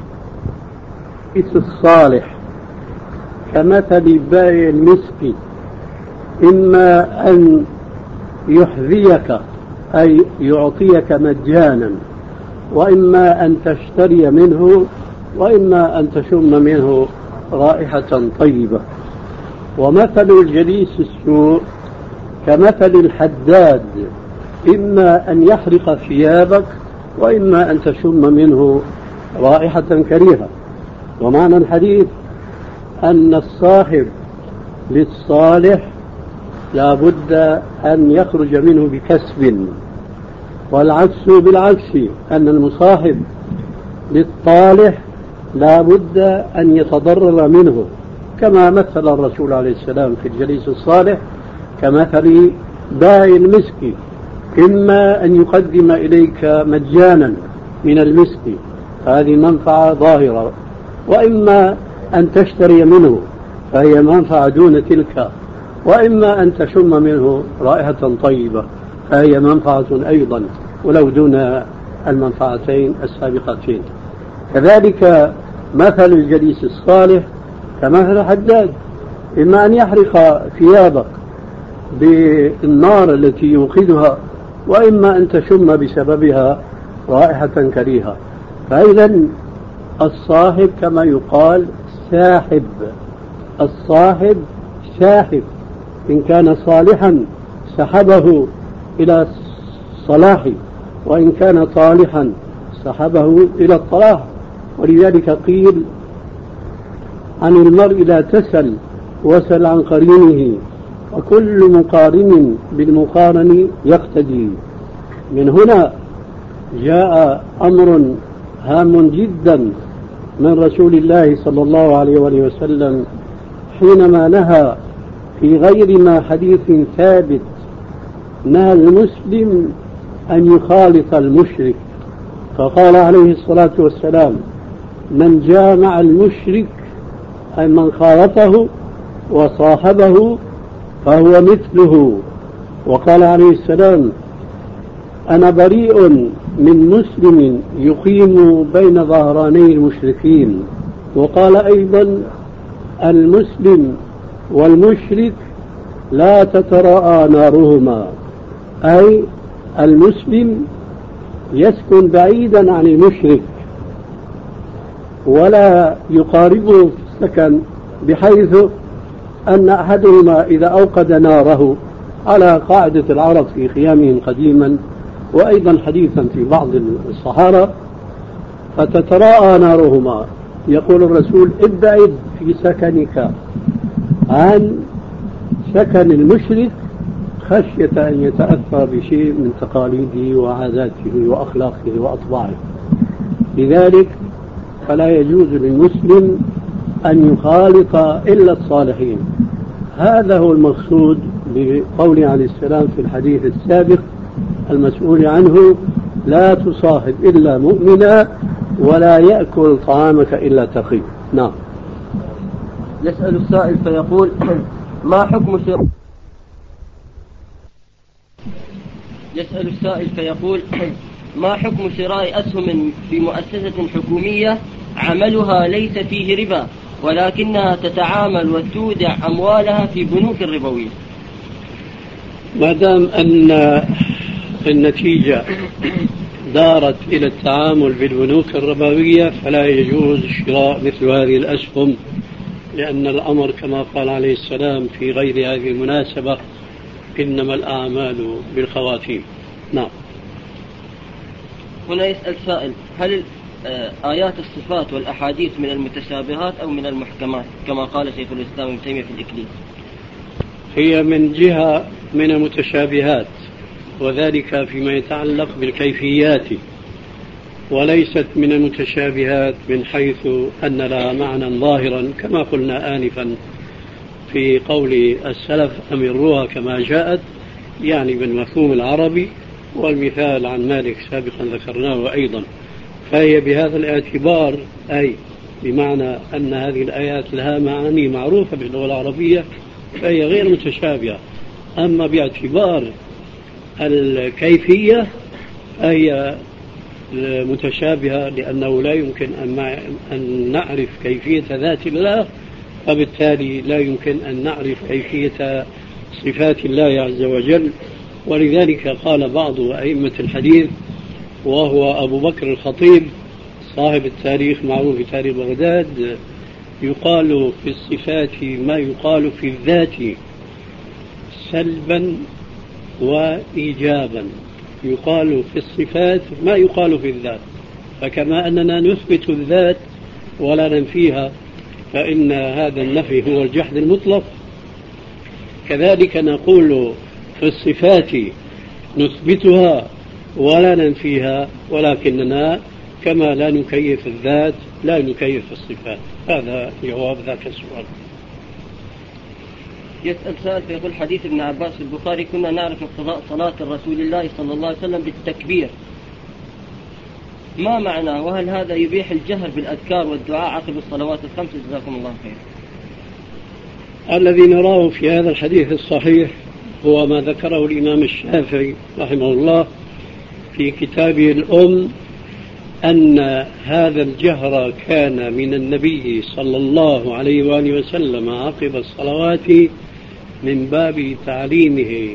الصالح كمثل بائع المسك، إما أن يحذيك أي يعطيك مجانا، وإما أن تشتري منه، وإما أن تشم منه رائحة طيبة. ومثل الجليس السوء كمثل الحداد، إما أن يحرق ثيابك وإما أن تشم منه رائحة كريهة. ومعنى الحديث أن الصاحب للصالح لا بد أن يخرج منه بكسب، والعكس بالعكس، أن المصاحب للطالح لا بد أن يتضرر منه، كما مثل الرسول عليه السلام في الجليس الصالح كمثل بائع المسك، إما أن يقدم إليك مجانا من المسك، هذه منفعة ظاهرة، وإما أن تشتري منه فهي منفعة دون تلك، وإما أن تشم منه رائحة طيبة فهي منفعة أيضا ولو دون المنفعتين السابقتين. كذلك مثل الجليس الصالح كمثل الحداد، إما أن يحرق ثيابك بالنار التي يوقدها، وإما أن تشم بسببها رائحة كريهة. فإذا الصاحب كما يقال ساحب الصاحب ساحب، إن كان صالحا سحبه إلى الصلاح، وإن كان طالحا سحبه إلى الطلاح. ولذلك قيل عن المرء لا تسل وسل عن قرينه، وكل مقارن بالمقارن يقتدي. من هنا جاء أمر هام جدا من رسول الله صلى الله عليه وآله وسلم حينما نهى في غير ما حديث ثابت، نهى المسلم أن يخالط المشرك، فقال عليه الصلاة والسلام: من جامع المشرك أي من خالطه وصاحبه فهو مثله. وقال عليه السلام: أنا بريء من مسلم يقيم بين ظهراني المشركين. وقال أيضا: المسلم والمشرك لا تتراءى نارهما، أي المسلم يسكن بعيدا عن المشرك ولا يقاربه في السكن، بحيث أن أحدهما إذا أوقد ناره على قاعدة العرب في خيامهم قديما وأيضا حديثا في بعض الصحارى، فتتراءى نارهما، يقول الرسول: ابتعد في سكنك عن سكن المشرك خشية أن يتأثر بشيء من تقاليده وعاداته وأخلاقه وأطباعه. لذلك فلا يجوز للمسلم أن يخالط إلا الصالحين. هذا هو المقصود بقوله عليه السلام في الحديث السابق المسؤول عنه: لا تصاحب إلا مؤمنا ولا يأكل طعامك إلا تقي. نعم. يسأل السائل فيقول: ما حكم شراء أسهم في مؤسسة حكومية عملها ليس فيه ربا، ولكنها تتعامل وتودع أموالها في بنوك الربوية؟ ما دام أن النتيجة دارت إلى التعامل بالبنوك الربوية فلا يجوز شراء مثل هذه الأسهم، لأن الأمر كما قال عليه السلام في غير هذه المناسبة: إنما الأعمال بالخواتيم. نعم. هنا يسأل سائل: هل آيات الصفات والأحاديث من المتشابهات أو من المحكمات كما قال شيخ الإسلام ابن تيمية في الإكليل؟ هي من جهة من المتشابهات، وذلك فيما يتعلق بالكيفيات، وليست من المتشابهات من حيث أن لها معنى ظاهرا كما قلنا آنفا في قول السلف: أمروها كما جاءت، يعني بالمفهوم العربي، والمثال عن مالك سابقا ذكرناه أيضا. فهي بهذا الاعتبار، أي بمعنى أن هذه الآيات لها معاني معروفة باللغة العربية، فهي غير متشابهة. أما باعتبار الكيفية فهي متشابهة، لأنه لا يمكن أن نعرف كيفية ذات الله، فبالتالي لا يمكن أن نعرف كيفية صفات الله عز وجل. ولذلك قال بعض أئمة الحديث وهو أبو بكر الخطيب صاحب التاريخ معروف في تاريخ بغداد: يقال في الصفات ما يقال في الذات سلبا وإيجابا، يقال في الصفات ما يقال في الذات. فكما أننا نثبت الذات ولا ننفيها فإن هذا النفي هو الجحد المطلق، كذلك نقول في الصفات نثبتها ولا ننفيها، ولكننا كما لا نكيف الذات لا نكيف الصفات. هذا جواب ذاك السؤال. يسأل سائل فيقول: حديث ابن عباس في البخاري: كنا نعرف اقتضاء صلاة الرسول الله صلى الله عليه وسلم بالتكبير، ما معناه؟ وهل هذا يبيح الجهر بالأذكار والدعاء عقب الصلوات الخمس؟ جزاكم الله خير. الذي نراه في هذا الحديث الصحيح هو ما ذكره الإمام الشافعي رحمه الله في كتابه الأم، أن هذا الجهر كان من النبي صلى الله عليه وآله وسلم عقب الصلوات من باب تعليمه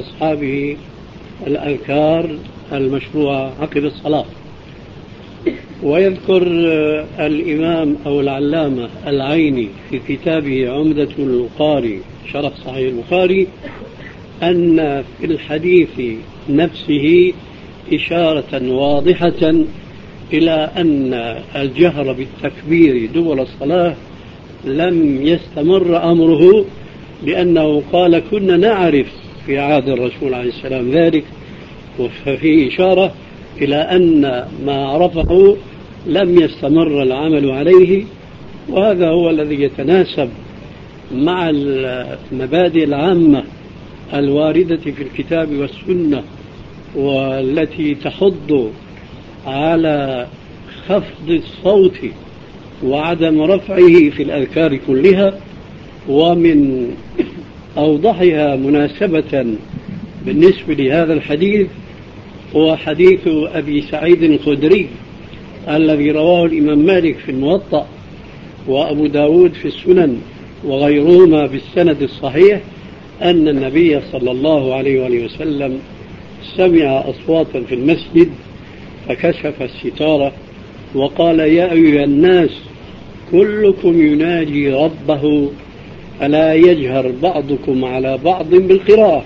لأصحابه الأذكار المشروعة عقب الصلاة. ويذكر الإمام أو العلامة العيني في كتابه عمدة القاري شرح صحيح البخاري أن في الحديث نفسه إشارة واضحة إلى أن الجهر بالتكبير دبر الصلاة لم يستمر أمره، لأنه قال كنا نعرف في عهد الرسول عليه السلام ذلك، وفي إشارة إلى أن ما عرفه لم يستمر العمل عليه. وهذا هو الذي يتناسب مع المبادئ العامة الواردة في الكتاب والسنة، والتي تحض على خفض الصوت وعدم رفعه في الأذكار كلها. ومن أوضحها مناسبة بالنسبة لهذا الحديث هو حديث أبي سعيد الخدري الذي رواه الإمام مالك في الموطأ وأبو داود في السنن وغيرهما بالسند الصحيح أن النبي صلى الله عليه وآله وسلم سمع أصواتا في المسجد فكشف الستارة وقال يا أيها الناس كلكم يناجي ربه فلا يجهر بعضكم على بعض بالقراءة.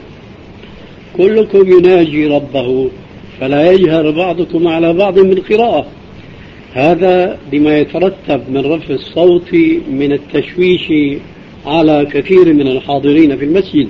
كلكم يناجي ربه فلا يجهر بعضكم على بعض بالقراءة. هذا لما يترتب من رفع الصوت من التشويش على كثير من الحاضرين في المسجد،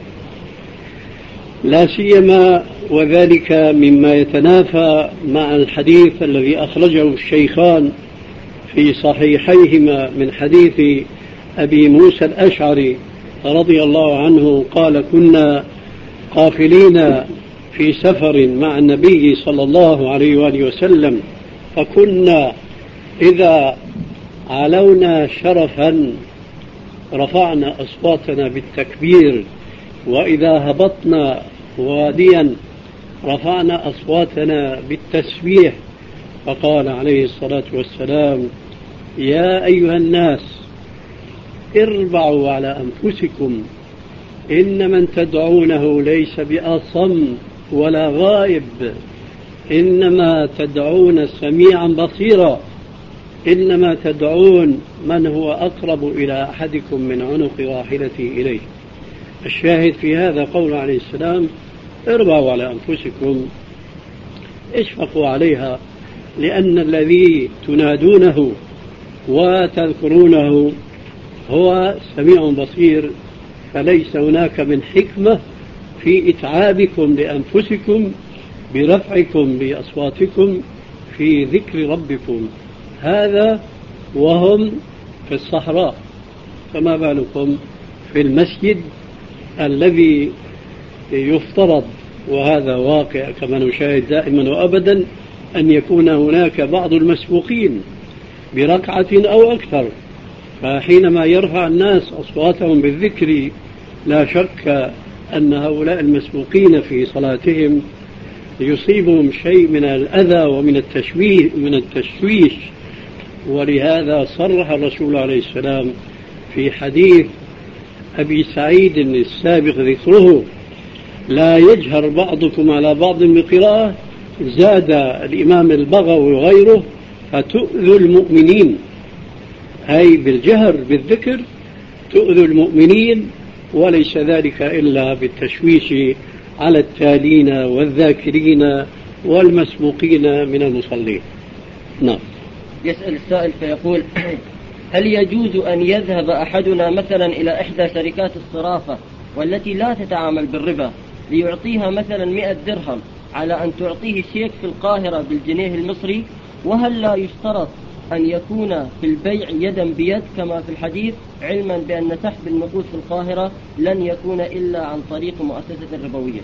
لا سيما وذلك مما يتنافى مع الحديث الذي أخرجه الشيخان في صحيحيهما من حديث أبي موسى الأشعري رضي الله عنه قال كنا قافلين في سفر مع النبي صلى الله عليه وآله وسلم فكنا إذا علونا شرفا رفعنا أصواتنا بالتكبير، وإذا هبطنا واديا رفعنا أصواتنا بالتسبيح. فقال عليه الصلاة والسلام يا أيها الناس اربعوا على أنفسكم إن من تدعونه ليس بأصم ولا غائب، إنما تدعون سميعا بصيرا، إنما تدعون من هو أقرب إلى أحدكم من عنق راحلته إليه. الشاهد في هذا قول عليه السلام اربعوا على أنفسكم، اشفقوا عليها، لأن الذي تنادونه وتذكرونه هو سميع بصير، فليس هناك من حكمة في إتعابكم لأنفسكم برفعكم بأصواتكم في ذكر ربكم. هذا وهم في الصحراء، فما بالكم في المسجد الذي يفترض، وهذا واقع كما نشاهد دائما وأبدا، أن يكون هناك بعض المسبوقين بركعة أو أكثر. فحينما يرفع الناس أصواتهم بالذكر لا شك أن هؤلاء المسبوقين في صلاتهم يصيبهم شيء من الأذى ومن التشويش. ولهذا صرح الرسول عليه السلام في حديث أبي سعيد السابق ذكره لا يجهر بعضكم على بعض بقراءة، زاد الإمام البغوي وغيره فتؤذوا المؤمنين، أي بالجهر بالذكر تؤذوا المؤمنين، وليس ذلك إلا بالتشويش على التالين والذاكرين والمسبوقين من المصلين. نعم. يسأل السائل فيقول هل يجوز أن يذهب أحدنا مثلا إلى إحدى شركات الصرافة والتي لا تتعامل بالربا ليعطيها مثلا 100 درهم على أن تعطيه شيك في القاهرة بالجنيه المصري؟ وهل لا يشترط أن يكون في البيع يدا بيد كما في الحديث، علما بأن سحب النقود في القاهرة لن يكون إلا عن طريق مؤسسة ربوية؟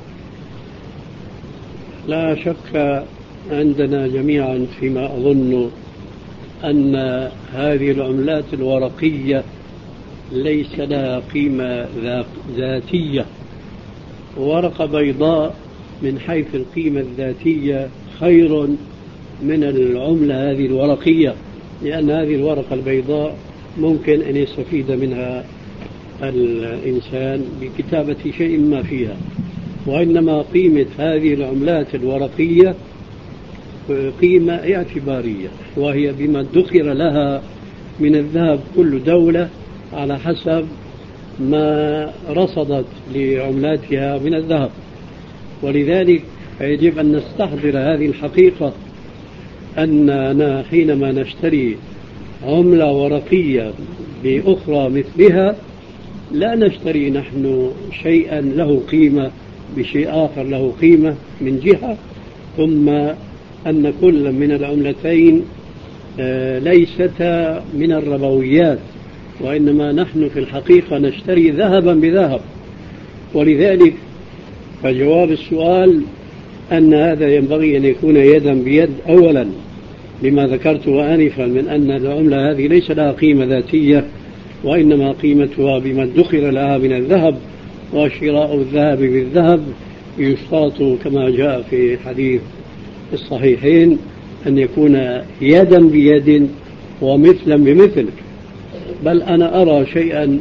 لا شك عندنا جميعا فيما أظن أن هذه العملات الورقية ليس لها قيمة ذاتية. ورقة بيضاء من حيث القيمة الذاتية خير من العملة هذه الورقية، لأن هذه الورقة البيضاء ممكن أن يستفيد منها الإنسان بكتابة شيء ما فيها، وإنما قيمة هذه العملات الورقية قيمة اعتبارية، وهي بما ادخر لها من الذهب كل دولة على حسب ما رصدت لعملاتها من الذهب. ولذلك يجب أن نستحضر هذه الحقيقة، أننا حينما نشتري عملة ورقية بأخرى مثلها لا نشتري نحن شيئا له قيمة بشيء آخر له قيمة من جهة، ثم أن كل من العملتين ليستا من الربويات، وإنما نحن في الحقيقة نشتري ذهبا بذهب. ولذلك فجواب السؤال أن هذا ينبغي أن يكون يدا بيد، أولا لما ذكرته آنفا من أن العملة هذه ليس لها قيمة ذاتية، وإنما قيمتها بما ادخر لها من الذهب، وشراء الذهب بالذهب يشترط كما جاء في حديث الصحيحين أن يكون يدا بيد ومثلا بمثل. بل أنا أرى شيئا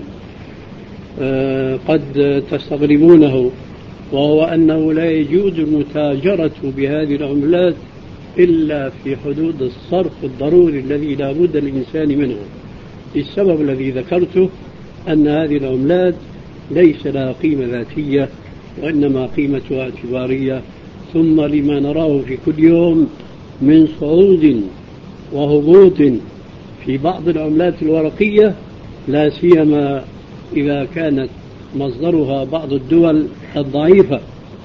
قد تستغربونه، وهو أنه لا يجوز المتاجرة بهذه العملات إلا في حدود الصرف الضروري الذي لا بد الإنسان منه، السبب الذي ذكرته أن هذه العملات ليس لها قيمة ذاتية وإنما قيمتها اعتبارية. ثم لما نراه في كل يوم من صعود وهبوط في بعض العملات الورقية، لا سيما إذا كانت مصدرها بعض الدول الضعيفة،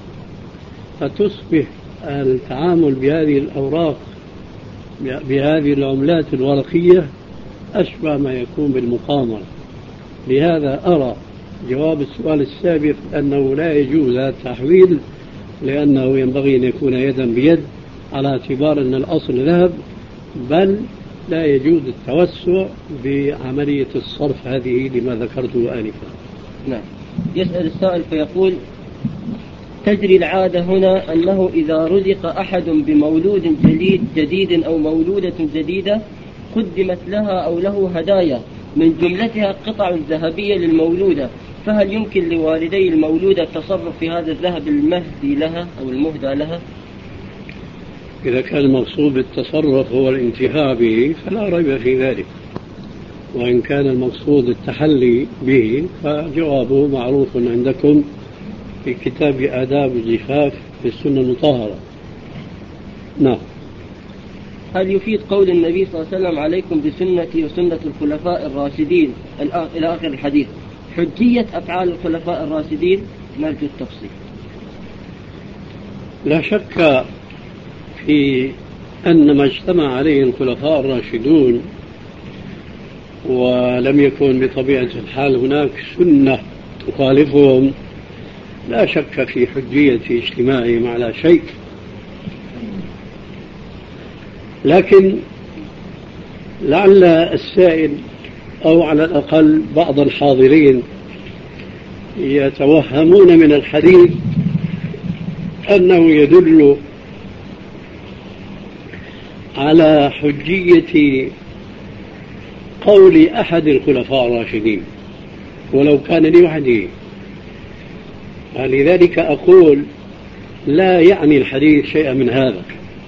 فتصبح التعامل بهذه الأوراق بهذه العملات الورقية أشبه ما يكون بالمقامرة. لهذا أرى جواب السؤال السابق أنه لا يجوز التحويل، لأنه ينبغي أن يكون يدا بيد على اعتبار أن الأصل ذهب، بل لا يجوز التوسع بعملية الصرف هذه لما ذكرته آنفا. نعم. يسأل السائل فيقول: تجري العادة هنا أنه إذا رزق أحد بمولود جديد أو مولودة جديدة قدمت لها أو له هدايا من جملتها قطع ذهبية للمولودة، فهل يمكن لوالدي المولودة التصرف في هذا الذهب المهدي لها أو المهدى لها؟ إذا كان المقصود بالتصرف هو الانتفاع به فلا ريب في ذلك، وإن كان المقصود التحلي به فجوابه معروف عندكم في كتاب آداب الزفاف في السنة المطهرة. نعم. هل يفيد قول النبي صلى الله عليه وسلم: عليكم بسنتي وسنة الخلفاء الراشدين إلى آخر الحديث، حجية أفعال الخلفاء الراشدين؟ نرجو التفصيل. لا شك في أن ما اجتمع عليه الخلفاء الراشدون ولم يكن بطبيعة الحال هناك سنة تخالفهم، لا شك في حجية اجتماعهم على شيء. لكن لعل السائل أو على الأقل بعض الحاضرين يتوهمون من الحديث أنه يدل على حجية قول أحد الخلفاء الراشدين ولو كان لوحده. لذلك أقول لا يعني الحديث شيئا من هذا.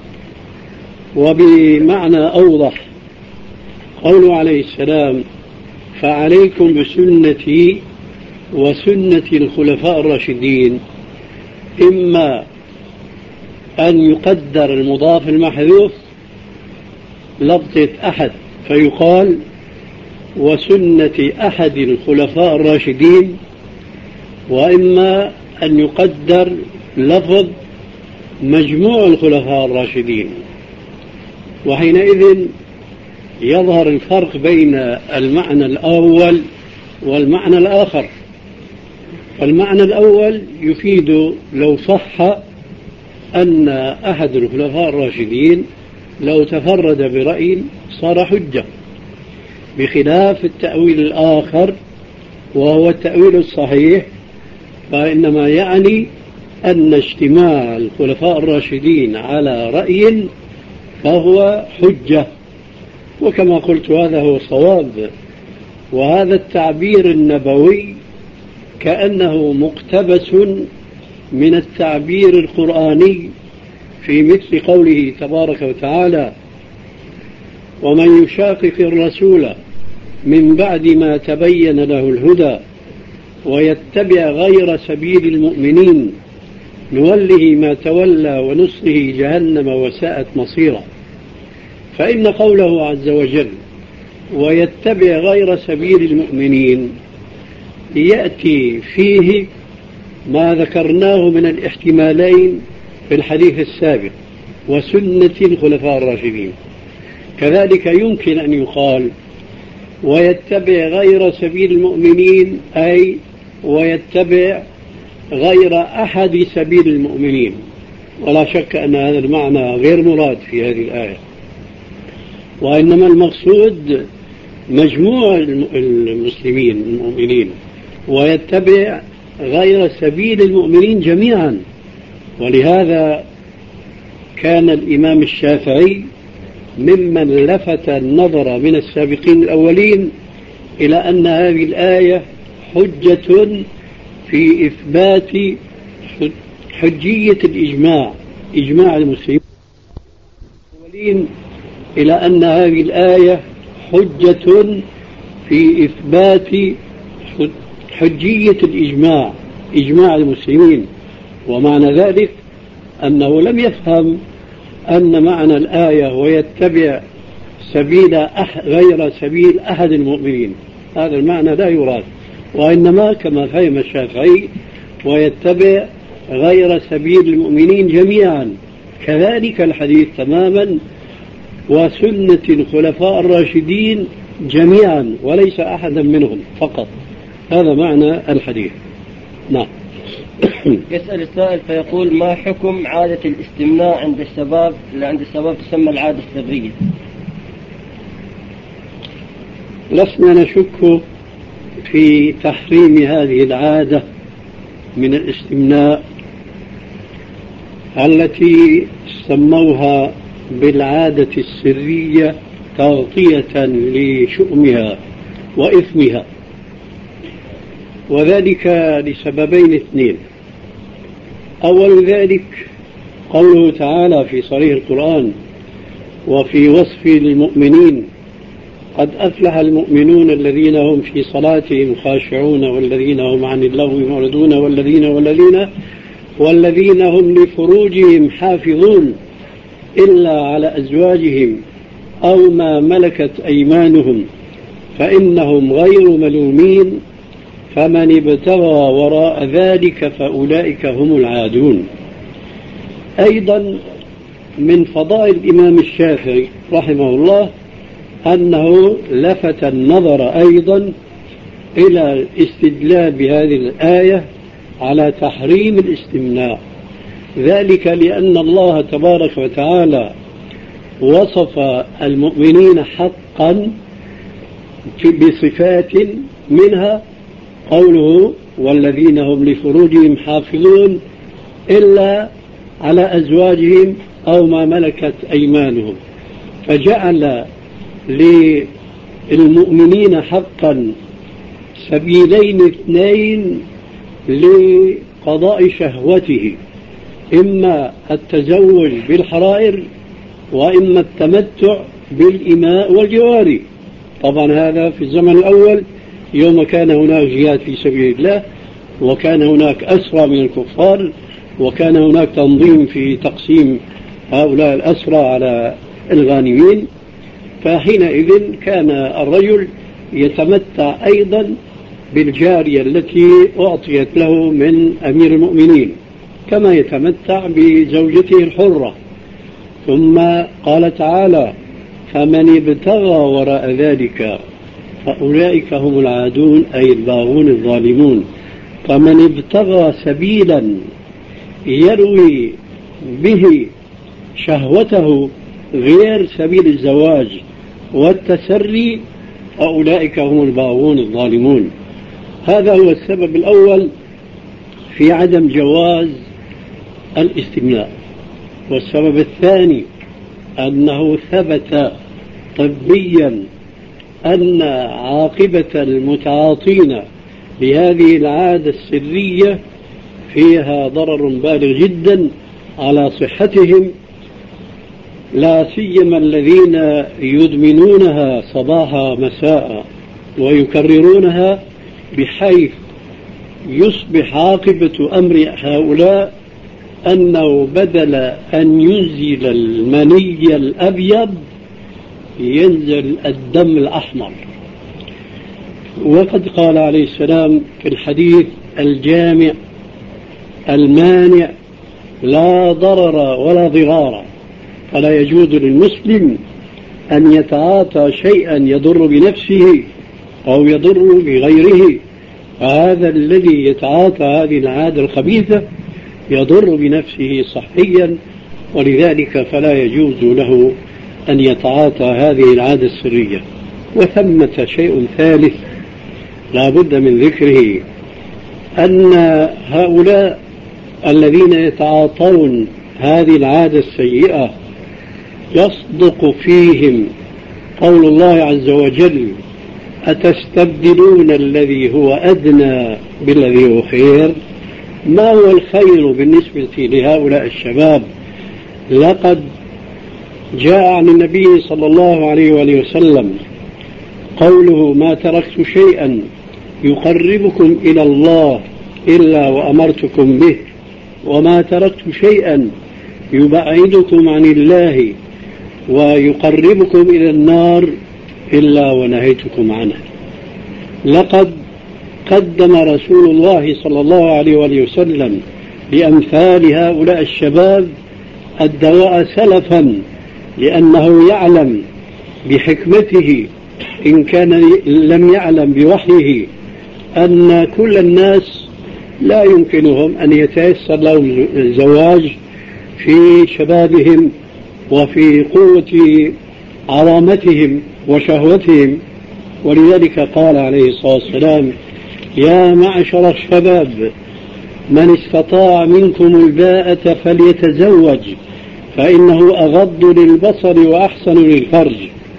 وبمعنى أوضح قوله عليه السلام: فعليكم بسنتي وسنة الخلفاء الراشدين، إما أن يقدر المضاف المحذوف لفظة أحد فيقال وسنة أحد الخلفاء الراشدين، وإما أن يقدر لفظ مجموع الخلفاء الراشدين، وحينئذ يظهر الفرق بين المعنى الأول والمعنى الآخر. فالمعنى الأول يفيد لو صح أن أحد الخلفاء الراشدين لو تفرد برأي صار حجة، بخلاف التأويل الآخر وهو التأويل الصحيح، فإنما يعني أن اجتماع الخلفاء الراشدين على رأي فهو حجة. وكما قلت هذا هو الصواب، وهذا التعبير النبوي كأنه مقتبس من التعبير القرآني في مثل قوله تبارك وتعالى: ومن يشاقق الرسول من بعد ما تبين له الهدى ويتبع غير سبيل المؤمنين نوله ما تولى ونصله جهنم وساءت مصيرا. فإن قوله عز وجل ويتبع غير سبيل المؤمنين يأتي فيه ما ذكرناه من الاحتمالين في الحديث السابق وسنة الخلفاء الراشدين. كذلك يمكن أن يقال ويتبع غير سبيل المؤمنين أي ويتبع غير أحد سبيل المؤمنين، ولا شك أن هذا المعنى غير مراد في هذه الآية، وإنما المقصود مجموع المسلمين المؤمنين، ويتبع غير سبيل المؤمنين جميعا. ولهذا كان الإمام الشافعي ممن لفت النظر من السابقين الأولين إلى أن هذه الآية حجة في إثبات حجية إجماع المسلمين الأولين إلى أن هذه الآية حجة في إثبات حجية إجماع المسلمين. ومعنى ذلك أنه لم يفهم أن معنى الآية ويتبع غير سبيل أحد المؤمنين، هذا المعنى لا يراد، وإنما كما فهم الشافعي ويتبع غير سبيل المؤمنين جميعا. كذلك الحديث تماما وسنة الخلفاء الراشدين جميعا وليس أحدا منهم فقط، هذا معنى الحديث. نعم. يسأل السائل فيقول: ما حكم عادة الاستمناء عند الشباب تسمى العادة السرية؟ لسنا نشك في تحريم هذه العادة من الاستمناء التي سموها بالعادة السرية تغطية لشؤمها وإثمها، وذلك لسببين اثنين. أول ذلك قوله تعالى في صريح القرآن وفي وصف المؤمنين: قد أفلح المؤمنون الذين هم في صلاتهم خاشعون والذين هم عن اللغو معرضون والذين هم لفروجهم حافظون إلا على أزواجهم أو ما ملكت أيمانهم فإنهم غير ملومين فمن ابتغى وراء ذلك فأولئك هم العادون. أيضا من فضائل الإمام الشافعي رحمه الله أنه لفت النظر أيضا إلى الاستدلال بهذه الآية على تحريم الاستمناء، ذلك لأن الله تبارك وتعالى وصف المؤمنين حقا بصفات منها قوله: والذين هم لفروجهم حافظون إلا على أزواجهم أو ما ملكت أيمانهم، فجعل للمؤمنين حقا سبيلين اثنين لقضاء شهوته: إما التزوج بالحرائر وإما التمتع بالإماء والجواري. طبعا هذا في الزمن الأول يوم كان هناك جهاد في سبيل الله، وكان هناك أسرى من الكفار، وكان هناك تنظيم في تقسيم هؤلاء الأسرى على الغانمين، فحينئذ كان الرجل يتمتع أيضا بالجارية التي أعطيت له من أمير المؤمنين كما يتمتع بزوجته الحرة. ثم قال تعالى: فمن ابتغى وراء ذلك فأولئك هم العادون أي الباغون الظالمون. فمن ابتغى سبيلا يروي به شهوته غير سبيل الزواج والتسري فأولئك هم الباغون الظالمون. هذا هو السبب الأول في عدم جواز الاستمناء. والسبب الثاني أنه ثبت طبيا أن عاقبة المتعاطين بهذه العادة السرية فيها ضرر بالغ جدا على صحتهم، لا سيما الذين يدمنونها صباح مساء ويكررونها، بحيث يصبح عاقبة أمر هؤلاء أنه بدل أن ينزل المني الأبيض ينزل الدم الأحمر. وقد قال عليه السلام في الحديث الجامع المانع: لا ضرر ولا ضرار. فلا يجوز للمسلم أن يتعاطى شيئا يضر بنفسه أو يضر بغيره. فهذا الذي يتعاطى هذه العادة الخبيثة يضر بنفسه صحيا، ولذلك فلا يجوز له أن يتعاطى هذه العادة السرية. وثمة شيء ثالث لا بد من ذكره، أن هؤلاء الذين يتعاطون هذه العادة السيئة يصدق فيهم قول الله عز وجل: أتستبدلون الذي هو أدنى بالذي هو خير. ما هو الخير بالنسبة لهؤلاء الشباب؟ لقد جاء عن النبي صلى الله عليه وآله وسلم قوله: ما تركت شيئا يقربكم إلى الله إلا وأمرتكم به، وما تركت شيئا يبعدكم عن الله ويقربكم إلى النار إلا ونهيتكم عنه. لقد قدم رسول الله صلى الله عليه وآله وسلم لأمثال هؤلاء الشباب الدواء سلفا، لأنه يعلم بحكمته إن كان لم يعلم بوحيه أن كل الناس لا يمكنهم أن يتيسر لهم الزواج في شبابهم وفي قوة عظامتهم وشهوتهم. ولذلك قال عليه الصلاة والسلام: يا معشر الشباب من استطاع منكم الباءة فليتزوج فإنه أغض للبصر وأحسن للفرج،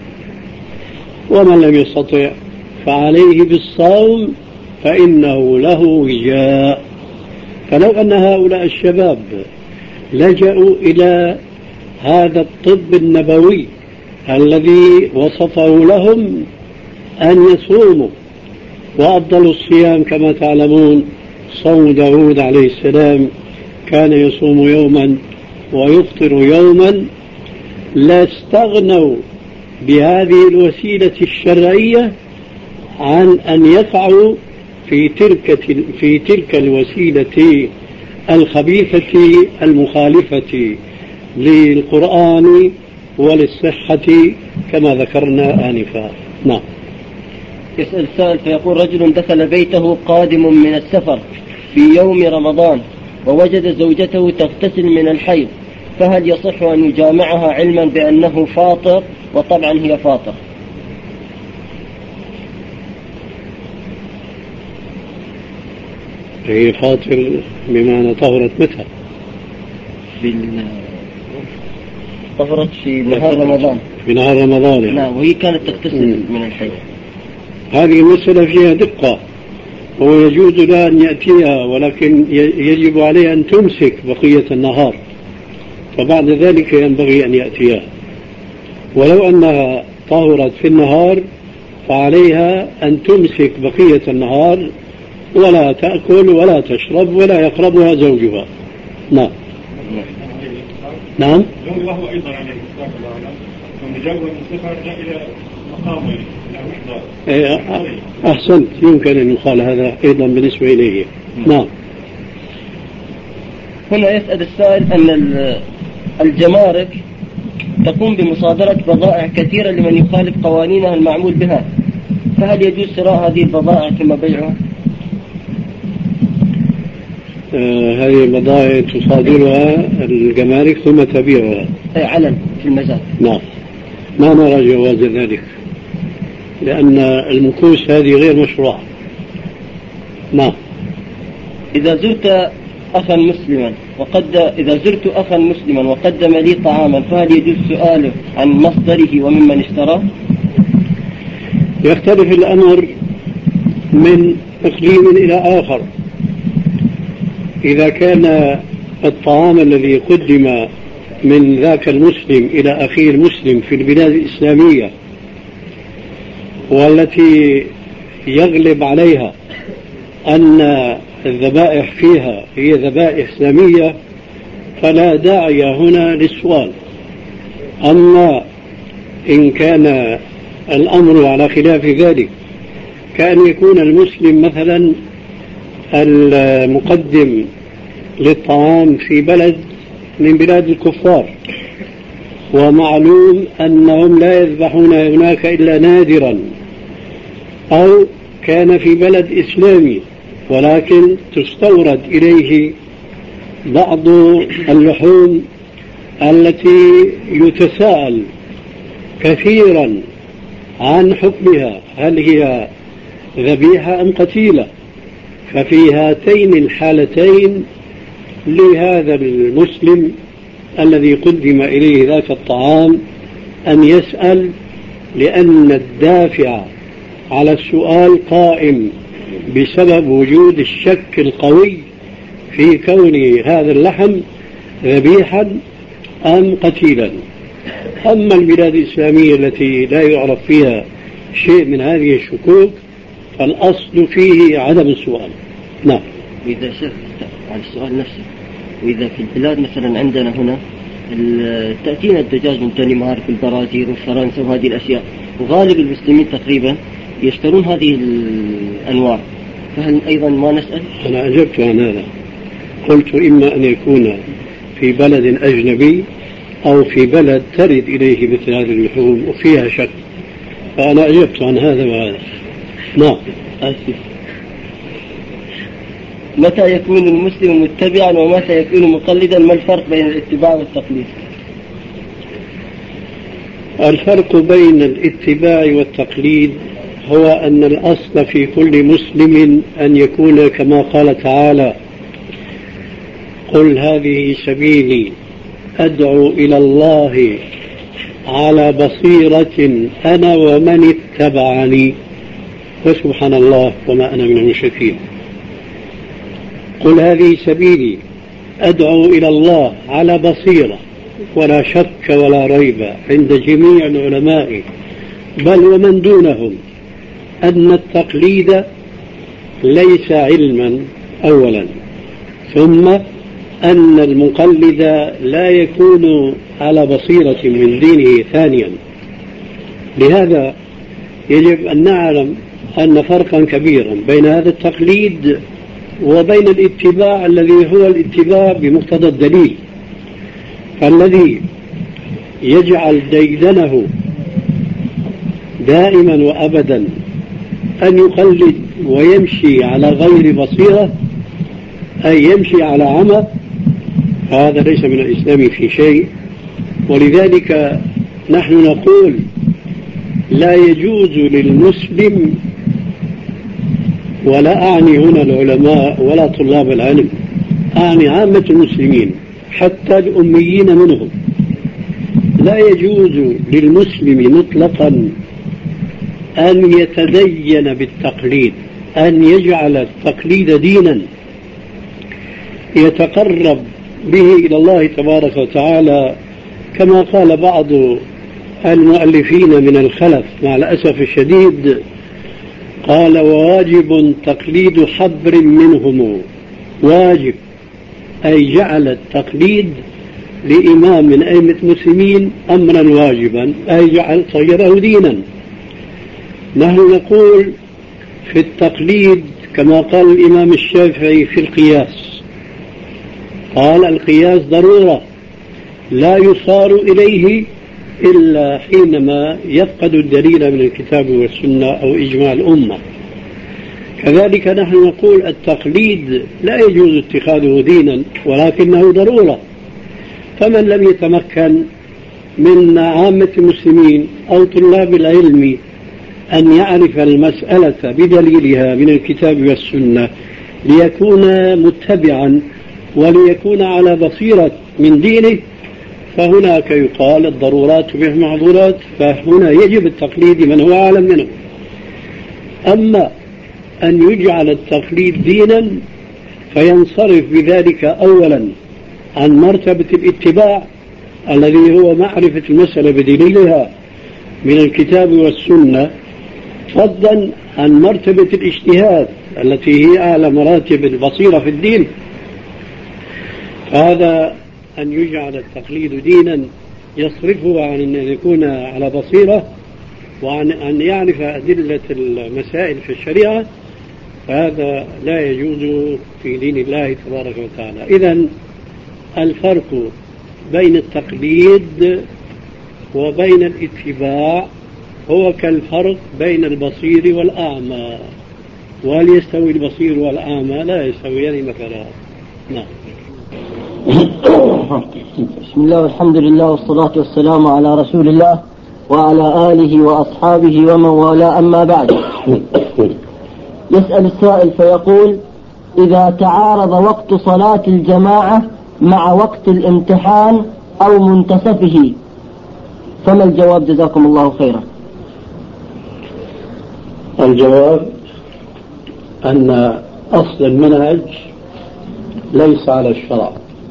ومن لم يستطع فعليه بالصوم فإنه له وجاء. فلو أن هؤلاء الشباب لجأوا إلى هذا الطب النبوي الذي وصفه لهم أن يصوموا، وأفضل الصيام كما تعلمون صوم داود عليه السلام، كان يصوم يوما ويفطر يوما، لاستغنوا بهذه الوسيلة الشرعية عن أن يقعوا في تلك الوسيلة الخبيثة المخالفة للقرآن وللصحة كما ذكرنا آنفا. نعم. يسأل السائل فيقول: رجل دخل بيته قادم من السفر في يوم رمضان ووجد زوجته تغتسل من الحيض، فهل يصح أن يجامعها علما بأنه فاطر؟ وطبعا هي فاطر. هي فاطر بمعنى طهرت متى؟ طهرت في نهار رمضان. في نهار رمضان يعني. نعم، وهي كانت تغتسل من الحيض. هذه المسألة فيها دقة، وهو يجوز لها أن يأتيها، ولكن يجب عليها أن تمسك بقية النهار، فبعد ذلك ينبغي أن يأتيها. ولو أنها طهرت في النهار فعليها أن تمسك بقية النهار ولا تأكل ولا تشرب ولا يقربها زوجها. نعم. نعم. وهو أيضا عليه الصلاة والسلام مجرد من السفر جاء إلى مقامه إلى وحدة. أحسنت، يمكن أن يقال هذا أيضا بالنسبة إليه. نعم. هنا يسأل السائل أن الجمارك تقوم بمصادرة بضائع كثيرة لمن يخالف قوانينها المعمول بها، فهل يجوز شراء هذه البضائع ثم بيعها؟ هذه البضائع تصادرها الجمارك ثم تبيعها علن في المزاد. نعم، ما نرى جواز ذلك، لأن المكوس هذه غير مشروعة. نعم. إذا زرت أخا مسلما وقدم لي طعاما، فهل يجوز سؤاله عن مصدره وممن اشتراه؟ يختلف الأمر من إقليم إلى آخر. إذا كان الطعام الذي قدم من ذاك المسلم إلى أخيه المسلم في البلاد الإسلامية والتي يغلب عليها أن الذبائح فيها هي ذبائح إسلامية فلا داعي هنا للسؤال. أما إن كان الأمر على خلاف ذلك كأن يكون المسلم مثلا المقدم للطعام في بلد من بلاد الكفار ومعلوم أنهم لا يذبحون هناك إلا نادرا، أو كان في بلد إسلامي ولكن تستورد إليه بعض اللحوم التي يتساءل كثيرا عن حكمها، هل هي ذبيحة أم قتيلة؟ ففي هاتين الحالتين لهذا المسلم الذي قدم إليه ذاك الطعام أن يسأل، لأن الدافع على السؤال قائم بسبب وجود الشك القوي في كون هذا اللحم ذبيحا أم قتيلا. أما البلاد الإسلامية التي لا يعرف فيها شيء من هذه الشكوك فالأصل فيه عدم السؤال. نعم. وإذا شفت على السؤال نفسه، وإذا في البلاد مثلا عندنا هنا تأتينا الدجاج من دنمارك والبرازيل وفرنسا وهذه الأشياء، وغالب المسلمين تقريبا يشترون هذه الأنواع، فهل أيضا ما نسأل؟ أنا أجبت عن هذا، قلت إما أن يكون في بلد أجنبي أو في بلد ترد إليه مثل هذه اللحوم وفيها شك، فأنا أجبت عن هذا وهذا. نعم. متى يكون المسلم متبعا ومتى يكون مقلدا؟ ما الفرق بين الاتباع والتقليد؟ الفرق بين الاتباع والتقليد هو أن الأصل في كل مسلم أن يكون كما قال تعالى: قل هذه سبيلي أدعو إلى الله على بصيرة أنا ومن اتبعني وسبحان الله وما أنا من المشركين. قل هذه سبيلي أدعو إلى الله على بصيرة، ولا شك ولا ريب عند جميع العلماء بل ومن دونهم أن التقليد ليس علما أولا، ثم أن المقلد لا يكون على بصيرة من دينه ثانيا. لهذا يجب أن نعلم أن فرقا كبيرا بين هذا التقليد وبين الاتباع الذي هو الاتباع بمقتضى الدليل. فالذي يجعل ديدنه دائما وأبدا أن يقلد ويمشي على غير بصيرة، أي يمشي على عمى، هذا ليس من الإسلام في شيء. ولذلك نحن نقول لا يجوز للمسلم، ولا أعني هنا العلماء ولا طلاب العلم، أعني عامة المسلمين حتى الأميين منهم، لا يجوز للمسلم مطلقا أن يتدين بالتقليد، أن يجعل التقليد دينا يتقرب به إلى الله تبارك وتعالى، كما قال بعض المؤلفين من الخلف مع الأسف الشديد، قال: وواجب تقليد حبر منهم. واجب أي جعل التقليد لإمام من أئمة المسلمين أمرا واجبا، أي جعل صيره دينا. نحن نقول في التقليد كما قال الإمام الشافعي في القياس، قال: القياس ضرورة لا يصار إليه إلا حينما يفقد الدليل من الكتاب والسنة أو إجماع الأمة. كذلك نحن نقول التقليد لا يجوز اتخاذه دينا ولكنه ضرورة، فمن لم يتمكن من عامة المسلمين أو طلاب العلم أن يعرف المسألة بدليلها من الكتاب والسنة ليكون متبعا وليكون على بصيرة من دينه، فهناك يقال الضرورات تبيح المحظورات، فهنا يجب التقليد من هو أعلم منه. أما أن يجعل التقليد دينا فينصرف بذلك أولا عن مرتبة الاتباع الذي هو معرفة المسألة بدليلها من الكتاب والسنة، فضلا عن مرتبة الاجتهاد التي هي أعلى مراتب البصيرة في الدين. فهذا أن يجعل التقليد دينا يصرفه عن أن يكون على بصيرة وعن أن يعرف أدلة المسائل في الشريعة، فهذا لا يجوز في دين الله تبارك وتعالى. إذن الفرق بين التقليد وبين الاتباع هو كالفرق بين البصير والأعمى، وهل يستوي البصير والأعمى؟ لا يستويان مثلا. نعم. بسم الله والحمد لله والصلاة والسلام على رسول الله وعلى آله وأصحابه ومن والاه، أما بعد. يسأل السائل فيقول: إذا تعارض وقت صلاة الجماعة مع وقت الامتحان أو منتصفه فما الجواب؟ جزاكم الله خيرا. الجواب أن أصل المنهج ليس على الشرع،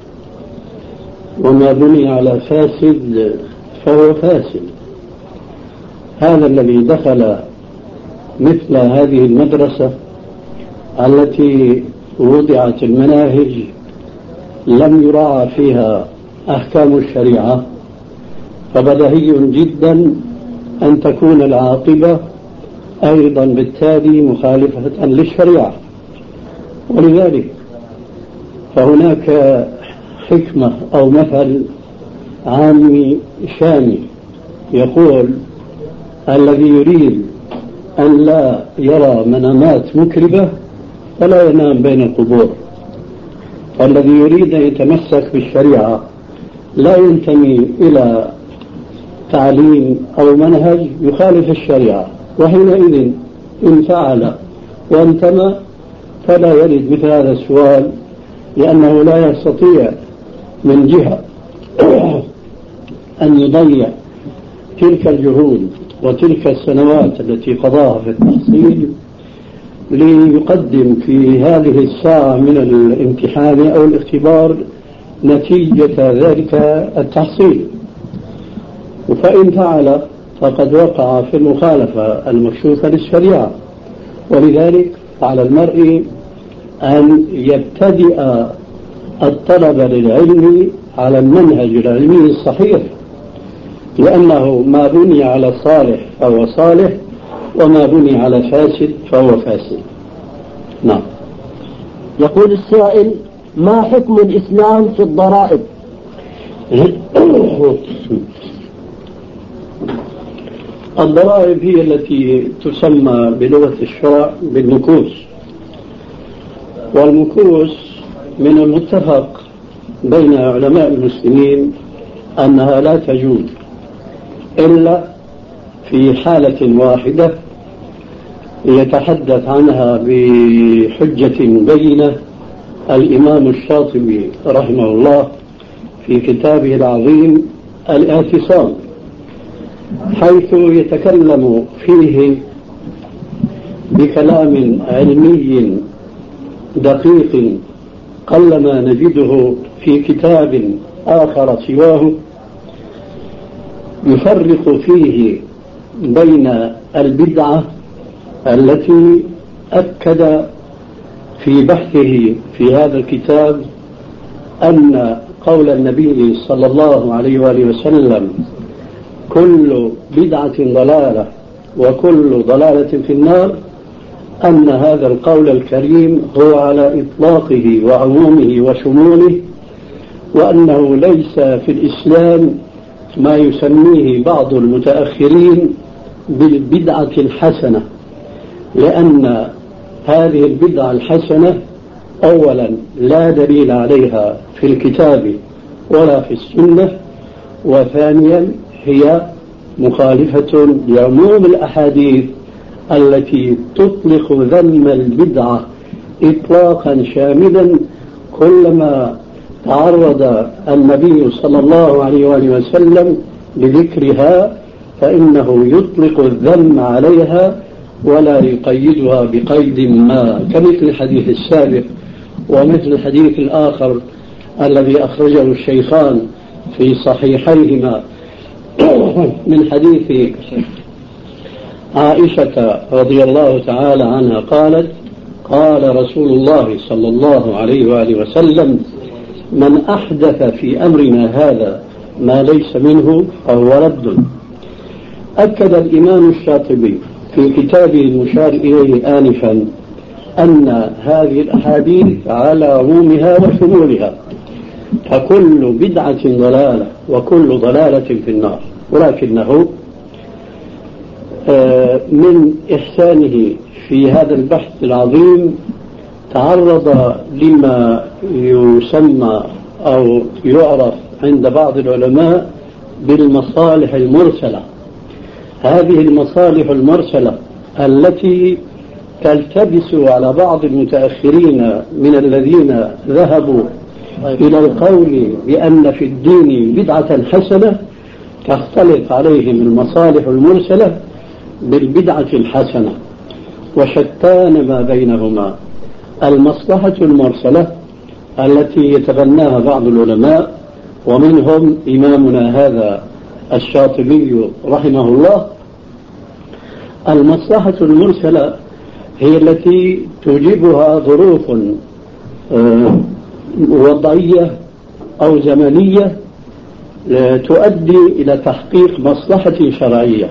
وما بني على فاسد فهو فاسد. هذا الذي دخل مثل هذه المدرسة التي وضعت المناهج لم يراعى فيها أحكام الشريعة، فبديهي جدا أن تكون العاقبة أيضا بالتالي مخالفة للشريعة. ولذلك فهناك حكمة أو مثل عامي شامي يقول: الذي يريد أن لا يرى منامات مكربة فلا ينام بين القبور. والذي يريد أن يتمسك بالشريعة لا ينتمي إلى تعليم أو منهج يخالف الشريعة، وحينئذ إن فعل وانتمى فلا يرد مثل هذا السؤال، لأنه لا يستطيع من جهة أن يضيع تلك الجهود وتلك السنوات التي قضاها في التحصيل ليقدم في هذه الساعة من الامتحان أو الاختبار نتيجة ذلك التحصيل. فإن فعل فقد وقع في المخالفة المكشوفة للشريعة. ولذلك على المرء أن يبتدئ الطلب للعلم على المنهج العلمي الصحيح، لأنه ما بني على صالح فهو صالح، وما بني على فاسد فهو فاسد. نعم. يقول السائل: ما حكم الإسلام في الضرائب؟ الضرائب هي التي تسمى بلغة الشرع بالمكوس، والمكوس من المتفق بين علماء المسلمين أنها لا تجوز إلا في حالة واحدة يتحدث عنها بحجة بينة الإمام الشاطبي رحمه الله في كتابه العظيم الاعتصام، حيث يتكلم فيه بكلام علمي دقيق قلما نجده في كتاب آخر سواه، يفرق فيه بين البدعة التي أكد في بحثه في هذا الكتاب أن قول النبي صلى الله عليه وآله وسلم: كل بدعة ضلالة وكل ضلالة في النار، أن هذا القول الكريم هو على إطلاقه وعمومه وشموله، وأنه ليس في الإسلام ما يسميه بعض المتأخرين بالبدعة الحسنة، لأن هذه البدعة الحسنة أولا لا دليل عليها في الكتاب ولا في السنة، وثانيا هي مخالفة لعموم الأحاديث التي تطلق ذم البدعة إطلاقا شاملا. كلما تعرض النبي صلى الله عليه وآله وسلم لذكرها فإنه يطلق الذم عليها ولا يقيدها بقيد ما، كمثل الحديث السابق ومثل الحديث الآخر الذي أخرجه الشيخان في صحيحيهما من حديث عائشة رضي الله تعالى عنها قالت: قال رسول الله صلى الله عليه وآله وسلم: من أحدث في أمرنا هذا ما ليس منه فهو رد. أكد الإمام الشاطبي في كتابه المشار إليه آنفا أن هذه الأحاديث على عمومها وشمولها، فكل بدعة ضلالة وكل ضلالة في النار. ولكنه من إحسانه في هذا البحث العظيم تعرض لما يسمى أو يعرف عند بعض العلماء بالمصالح المرسلة. هذه المصالح المرسلة التي تلتبس على بعض المتأخرين من الذين ذهبوا إلى القول بأن في الدين بدعة حسنة، تختلط عليهم المصالح المرسلة بالبدعة الحسنة، وشتان ما بينهما. المصلحة المرسلة التي يتبناها بعض العلماء ومنهم إمامنا هذا الشاطبي رحمه الله، المصلحة المرسلة هي التي توجبها ظروف وضعية أو زمنية تؤدي إلى تحقيق مصلحة شرعية،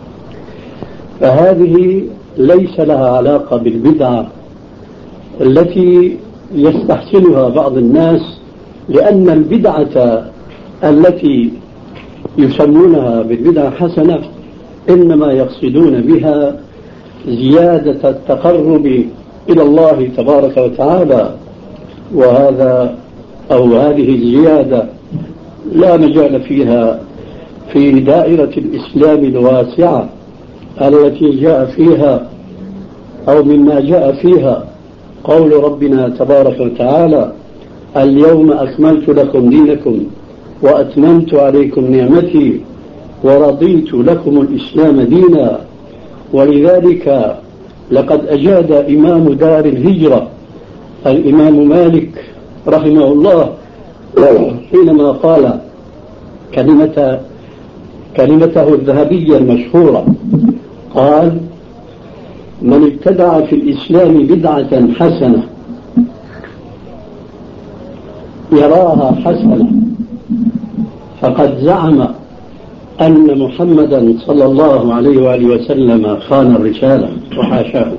فهذه ليس لها علاقة بالبدعة التي يستحسنها بعض الناس، لأن البدعة التي يسمونها بالبدعة حسنة إنما يقصدون بها زيادة التقرب إلى الله تبارك وتعالى، وهذا أو هذه الزيادة لا مجال فيها في دائرة الإسلام الواسعة التي جاء فيها أو مما جاء فيها قول ربنا تبارك وتعالى: اليوم أكملت لكم دينكم وأتممت عليكم نعمتي ورضيت لكم الإسلام دينا. ولذلك لقد أجاد إمام دار الهجرة الإمام مالك رحمه الله حينما قال كلمته الذهبية المشهورة، قال: من ابتدع في الإسلام بدعة حسنة يراها حسنة فقد زعم أن محمدا صلى الله عليه وآله وسلم خان الرسالة، وحاشاه.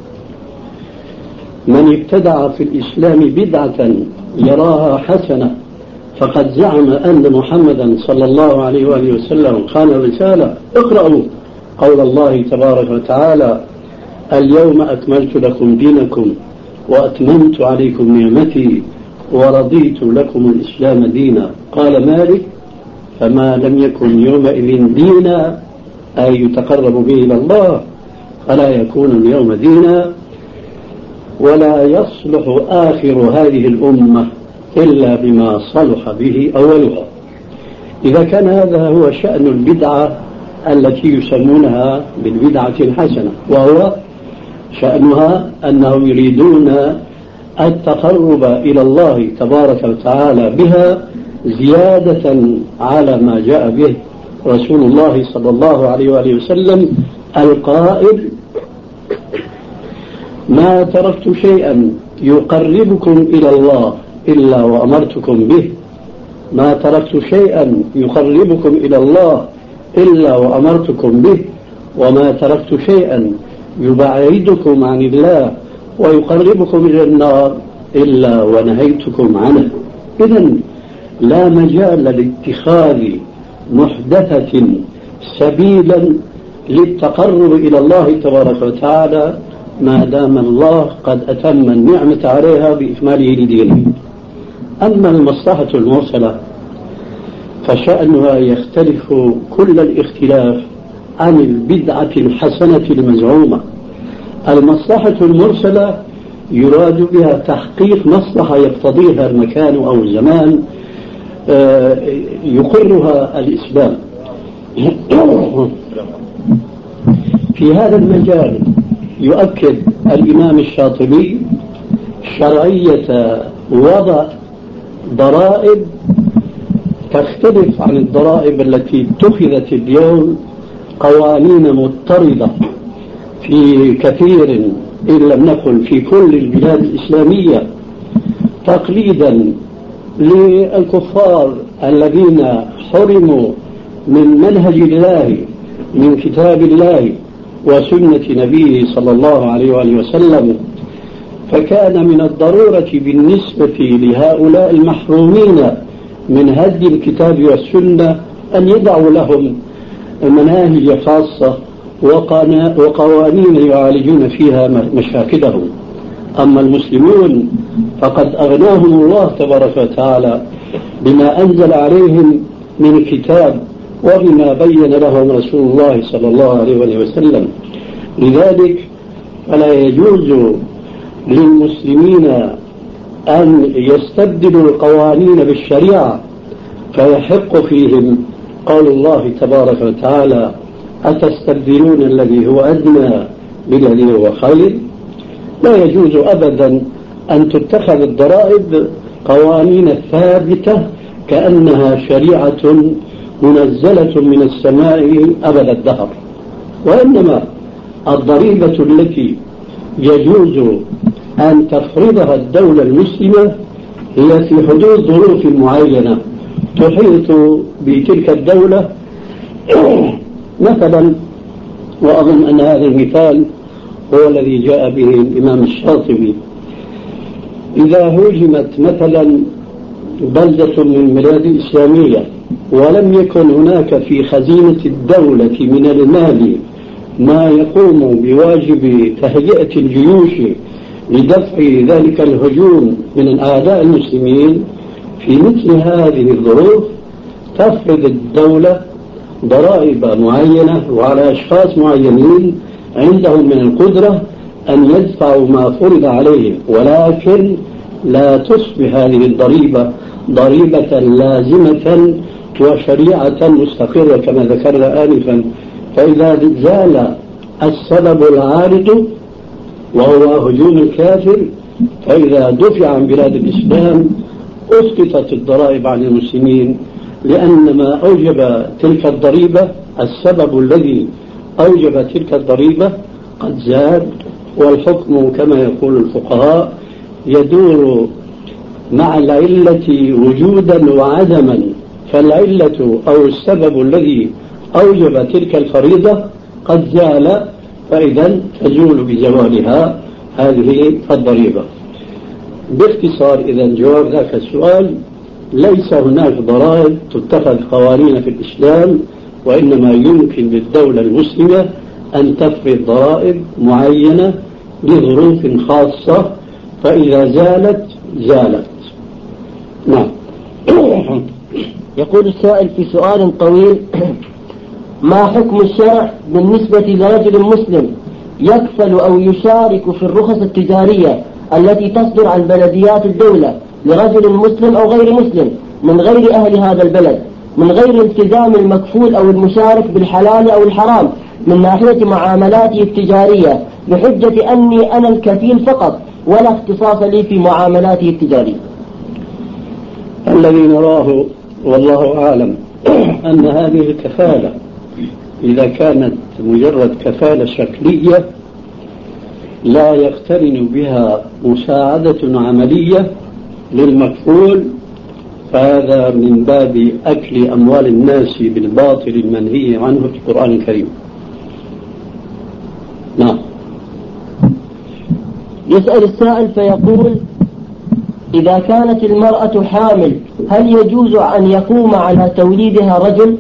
من ابتدع في الإسلام بدعة يراها حسنة فقد زعم أن محمدا صلى الله عليه وآله وسلم خان الرسالة. اقرأوا قول الله تبارك وتعالى: اليوم أكملت لكم دينكم وأتممت عليكم نعمتي ورضيت لكم الإسلام دينا. قال مالك: فما لم يكن يومئذ دينا أي يتقرب به إلى الله فلا يكون اليوم دينا، ولا يصلح آخر هذه الأمة إلا بما صلح به أولها. إذا كان هذا هو شأن البدعة التي يسمونها بالبدعة الحسنة، وهو شأنها أنهم يريدون التقرب إلى الله تبارك وتعالى بها زيادة على ما جاء به رسول الله صلى الله عليه وآله وسلم القائل: ما تركت شيئا يقربكم إلى الله إلا وأمرتكم به، ما تركت شيئا يقربكم إلى الله إلا وأمرتكم به، وما تركت شيئا يبعدكم عن الله ويقربكم إلى النار إلا ونهيتكم عنه. إذن لا مجال لاتخاذ محدثة سبيلا للتقرب إلى الله تبارك وتعالى ما دام الله قد أتم النعمة عليها بإكماله لدينه. أما المصلحة المرسلة فشأنها يختلف كل الاختلاف عن البدعة الحسنة المزعومة. المصلحة المرسلة يراد بها تحقيق مصلحة يقتضيها المكان أو الزمان يقرها الإسلام. في هذا المجال يؤكد الإمام الشاطبي شرعية وضع ضرائب تختلف عن الضرائب التي اتخذت اليوم قوانين مضطردة في كثير إن لم نقل في كل البلاد الإسلامية، تقليدا للكفار الذين حرموا من منهج الله من كتاب الله وسنة نبيه صلى الله عليه وآله وسلم. فكان من الضرورة بالنسبة لهؤلاء المحرومين من هدي الكتاب والسنة أن يدعوا لهم مناهج خاصة وقوانين يعالجون فيها مشاكلهم. أما المسلمون فقد أغناهم الله تبارك وتعالى بما أنزل عليهم من كتاب وبما بين لهم رسول الله صلى الله عليه وسلم. لذلك فلا يجوز للمسلمين أن يستبدلوا القوانين بالشريعة، فيحق فيهم قول الله تبارك وتعالى: أتستبدلون الذي هو أدنى بالذي هو خير. لا يجوز أبدا أن تتخذ الضرائب قوانين ثابتة كأنها شريعة منزلة من السماء أبد الدهر، وإنما الضريبة التي يجوز أن تفرضها الدولة المسلمة هي في حدود ظروف معينة تحيط بتلك الدولة. مثلا، وأظن أن هذا المثال هو الذي جاء به الإمام الشاطبي: إذا هجمت مثلا بلدة من البلاد الإسلامية ولم يكن هناك في خزينة الدولة من المال ما يقوم بواجب تهيئة الجيوش لدفع ذلك الهجوم من أعداء المسلمين، في مثل هذه الظروف تفرض الدولة ضرائب معينة وعلى أشخاص معينين عندهم من القدرة أن يدفعوا ما فرض عليهم، ولكن لا تصبح هذه الضريبة ضريبة لازمة وشريعة مستقرة كما ذكرنا آنفا. فإذا زال السبب العارض وهو هجوم الكافر، فإذا دفع عن بلاد الإسلام أسقطت الضرائب عن المسلمين، لأن ما أوجب تلك الضريبة، السبب الذي أوجب تلك الضريبة قد زاد. والحكم كما يقول الفقهاء يدور مع العلة وجودا وعدما، فالعلة أو السبب الذي أوجب تلك الفريضة قد زال، فإذا تزول بزوالها هذه الضريبة. باختصار، إذا جواب ذاك السؤال: ليس هناك ضرائب تتخذ قوانين في الإسلام، وإنما يمكن للدولة المسلمة أن تفرض ضرائب معينة لظروف خاصة، فإذا زالت زالت. نعم. يقول السائل في سؤال طويل: ما حكم الشرع بالنسبة لرجل مسلم يكفل أو يشارك في الرخص التجارية التي تصدر عن بلديات الدولة لرجل مسلم أو غير مسلم من غير أهل هذا البلد، من غير التزام المكفول أو المشارك بالحلال أو الحرام من ناحية معاملاته التجارية، بحجة أني أنا الكفيل فقط ولا اختصاص لي في معاملاته التجارية؟ الذي نراه والله أعلم أن هذه الكفالة إذا كانت مجرد كفالة شكلية لا يقترن بها مساعدة عملية للمكفول، فهذا من باب أكل أموال الناس بالباطل المنهي عنه في القرآن الكريم. نعم. يسأل السائل فيقول: إذا كانت المرأة حامل هل يجوز أن يقوم على توليدها رجل؟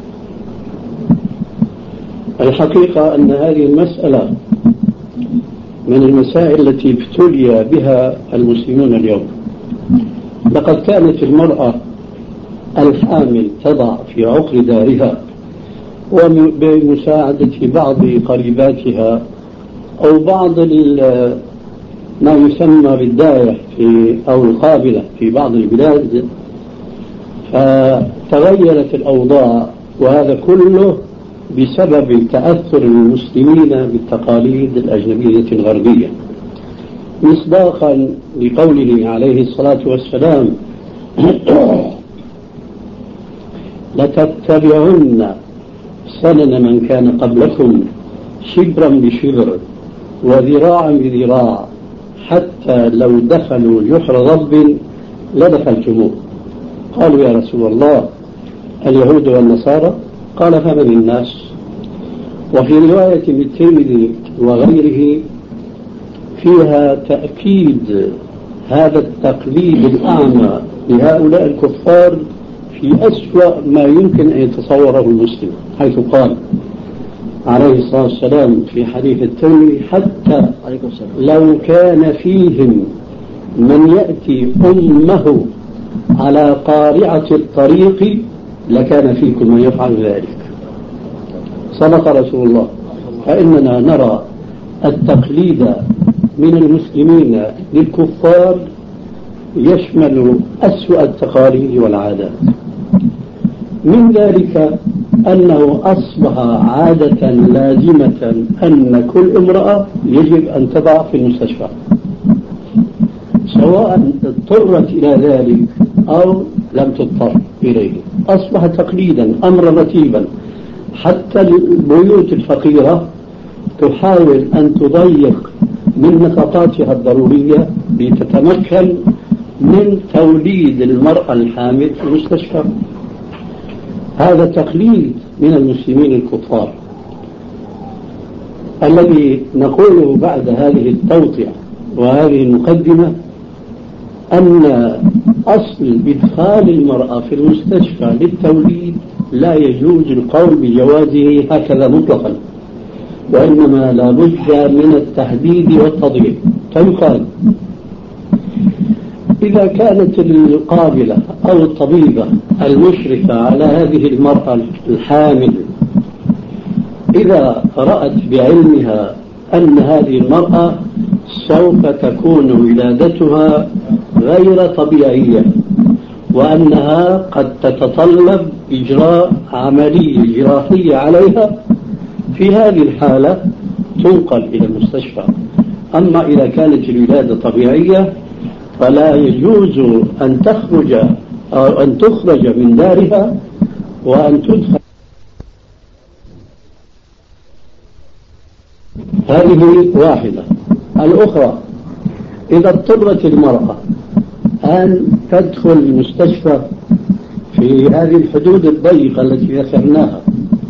الحقيقة أن هذه المسألة من المسائل التي ابتلي بها المسلمون اليوم. لقد كانت المرأة الحامل تضع في عقر دارها وبمساعدة بعض قريباتها أو بعض ما يسمى بالداية أو القابلة في بعض البلاد، فتغيرت الأوضاع، وهذا كله بسبب تأثر المسلمين بالتقاليد الأجنبية الغربية، مصداقا لقوله عليه الصلاة والسلام: لتتبعن سنن من كان قبلكم شبرا بشبر وذراعا بذراع حتى لو دخلوا جحر ضب لدخلتموه. قالوا يا رسول الله اليهود والنصارى؟ قال فمن الناس؟ وفي رواية للترمذي وغيره فيها تأكيد هذا التقليد الأعمى لهؤلاء الكفار في أسوأ ما يمكن أن يتصوره المسلم، حيث قال عليه الصلاة والسلام في حديث الترمذي حتى لو كان فيهم من يأتي أمه على قارعة الطريق لكان فيكم من يفعل ذلك. صدق رسول الله. فإننا نرى التقليد من المسلمين للكفار يشمل أسوأ التقاليد والعادات. من ذلك أنه أصبح عادة لازمة أن كل امرأة يجب أن تضع في المستشفى، سواء اضطرت إلى ذلك أو لم تضطر إليه. أصبح تقليدا، أمرا رتيبا. حتى البيوت الفقيرة تحاول أن تضيق من نفقاتها الضرورية لتتمكن من توليد المرأة الحامل في المستشفى. هذا تقليد من المسلمين الكفار. الذي نقوله بعد هذه التوطئة وهذه المقدمة أن أصل إدخال المرأة في المستشفى للتوليد لا يجوز القول بجوازه هكذا مطلقا، وإنما لا بد من التحديد والتضييق. فيقال إذا كانت القابلة أو الطبيبة المشرفة على هذه المرأة الحامل إذا رأت بعلمها أن هذه المرأة سوف تكون ولادتها غير طبيعية وأنها قد تتطلب إجراء عملية جراحية عليها، في هذه الحالة تنقل إلى المستشفى. أما إذا كانت الولادة طبيعية فلا يجوز أن تخرج أو أن تخرج من دارها وأن تدخل. هذه واحدة. الأخرى إذا اضطرت المرأة أن تدخل المستشفى في هذه الحدود الضيقة التي ذكرناها،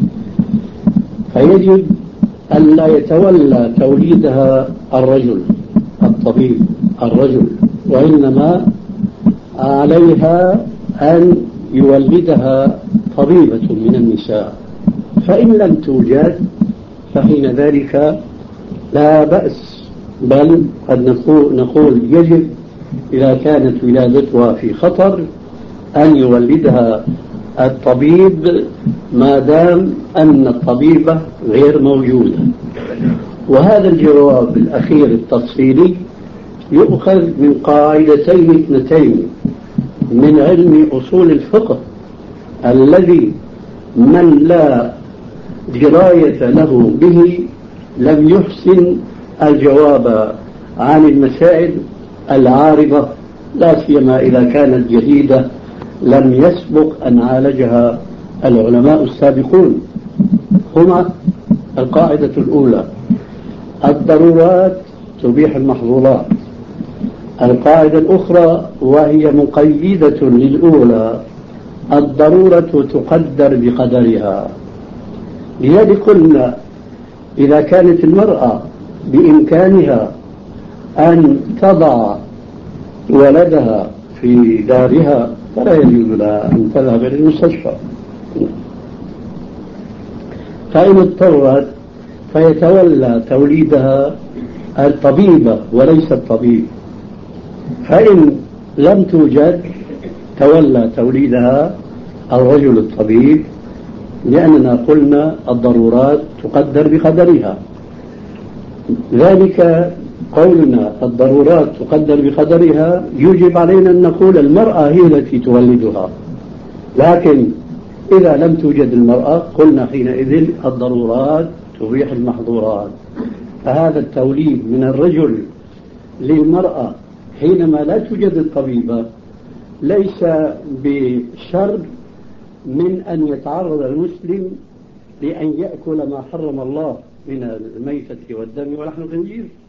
فيجب أن لا يتولى توليدها الرجل الطبيب الرجل، وإنما عليها أن يولدها طبيبة من النساء. فإن لم توجد فحين ذلك لا بأس، بل قد نقول يجب إذا كانت ولادتها في خطر أن يولدها الطبيب ما دام أن الطبيبة غير موجودة. وهذا الجواب الأخير التفصيلي يؤخذ من قاعدتين اثنتين من علم أصول الفقه، الذي من لا دراية له به لم يحسن الجواب عن المسائل العارضة، لا سيما إذا كانت جديدة لم يسبق أن عالجها العلماء السابقون. هما القاعدة الأولى: الضرورات تبيح المحظورات. القاعدة الأخرى وهي مقيدة للأولى: الضرورة تقدر بقدرها. لذلك قلنا إذا كانت المرأة بإمكانها أن تضع ولدها في دارها فلا يجوز لها أن تذهب إلى المستشفى. فإن اضطرت فيتولى توليدها الطبيبة وليس الطبيب. فإن لم توجد تولى توليدها الرجل الطبيب، لأننا قلنا الضرورات تقدر بقدرها. ذلك قولنا الضرورات تقدر بقدرها يجب علينا أن نقول المرأة هي التي تولدها، لكن إذا لم توجد المرأة قلنا حينئذ الضرورات تبيح المحظورات. فهذا التوليد من الرجل للمرأة حينما لا توجد الطبيبة ليس بشر من أن يتعرض المسلم لأن يأكل ما حرم الله من الميتة والدم ولحم الخنزير.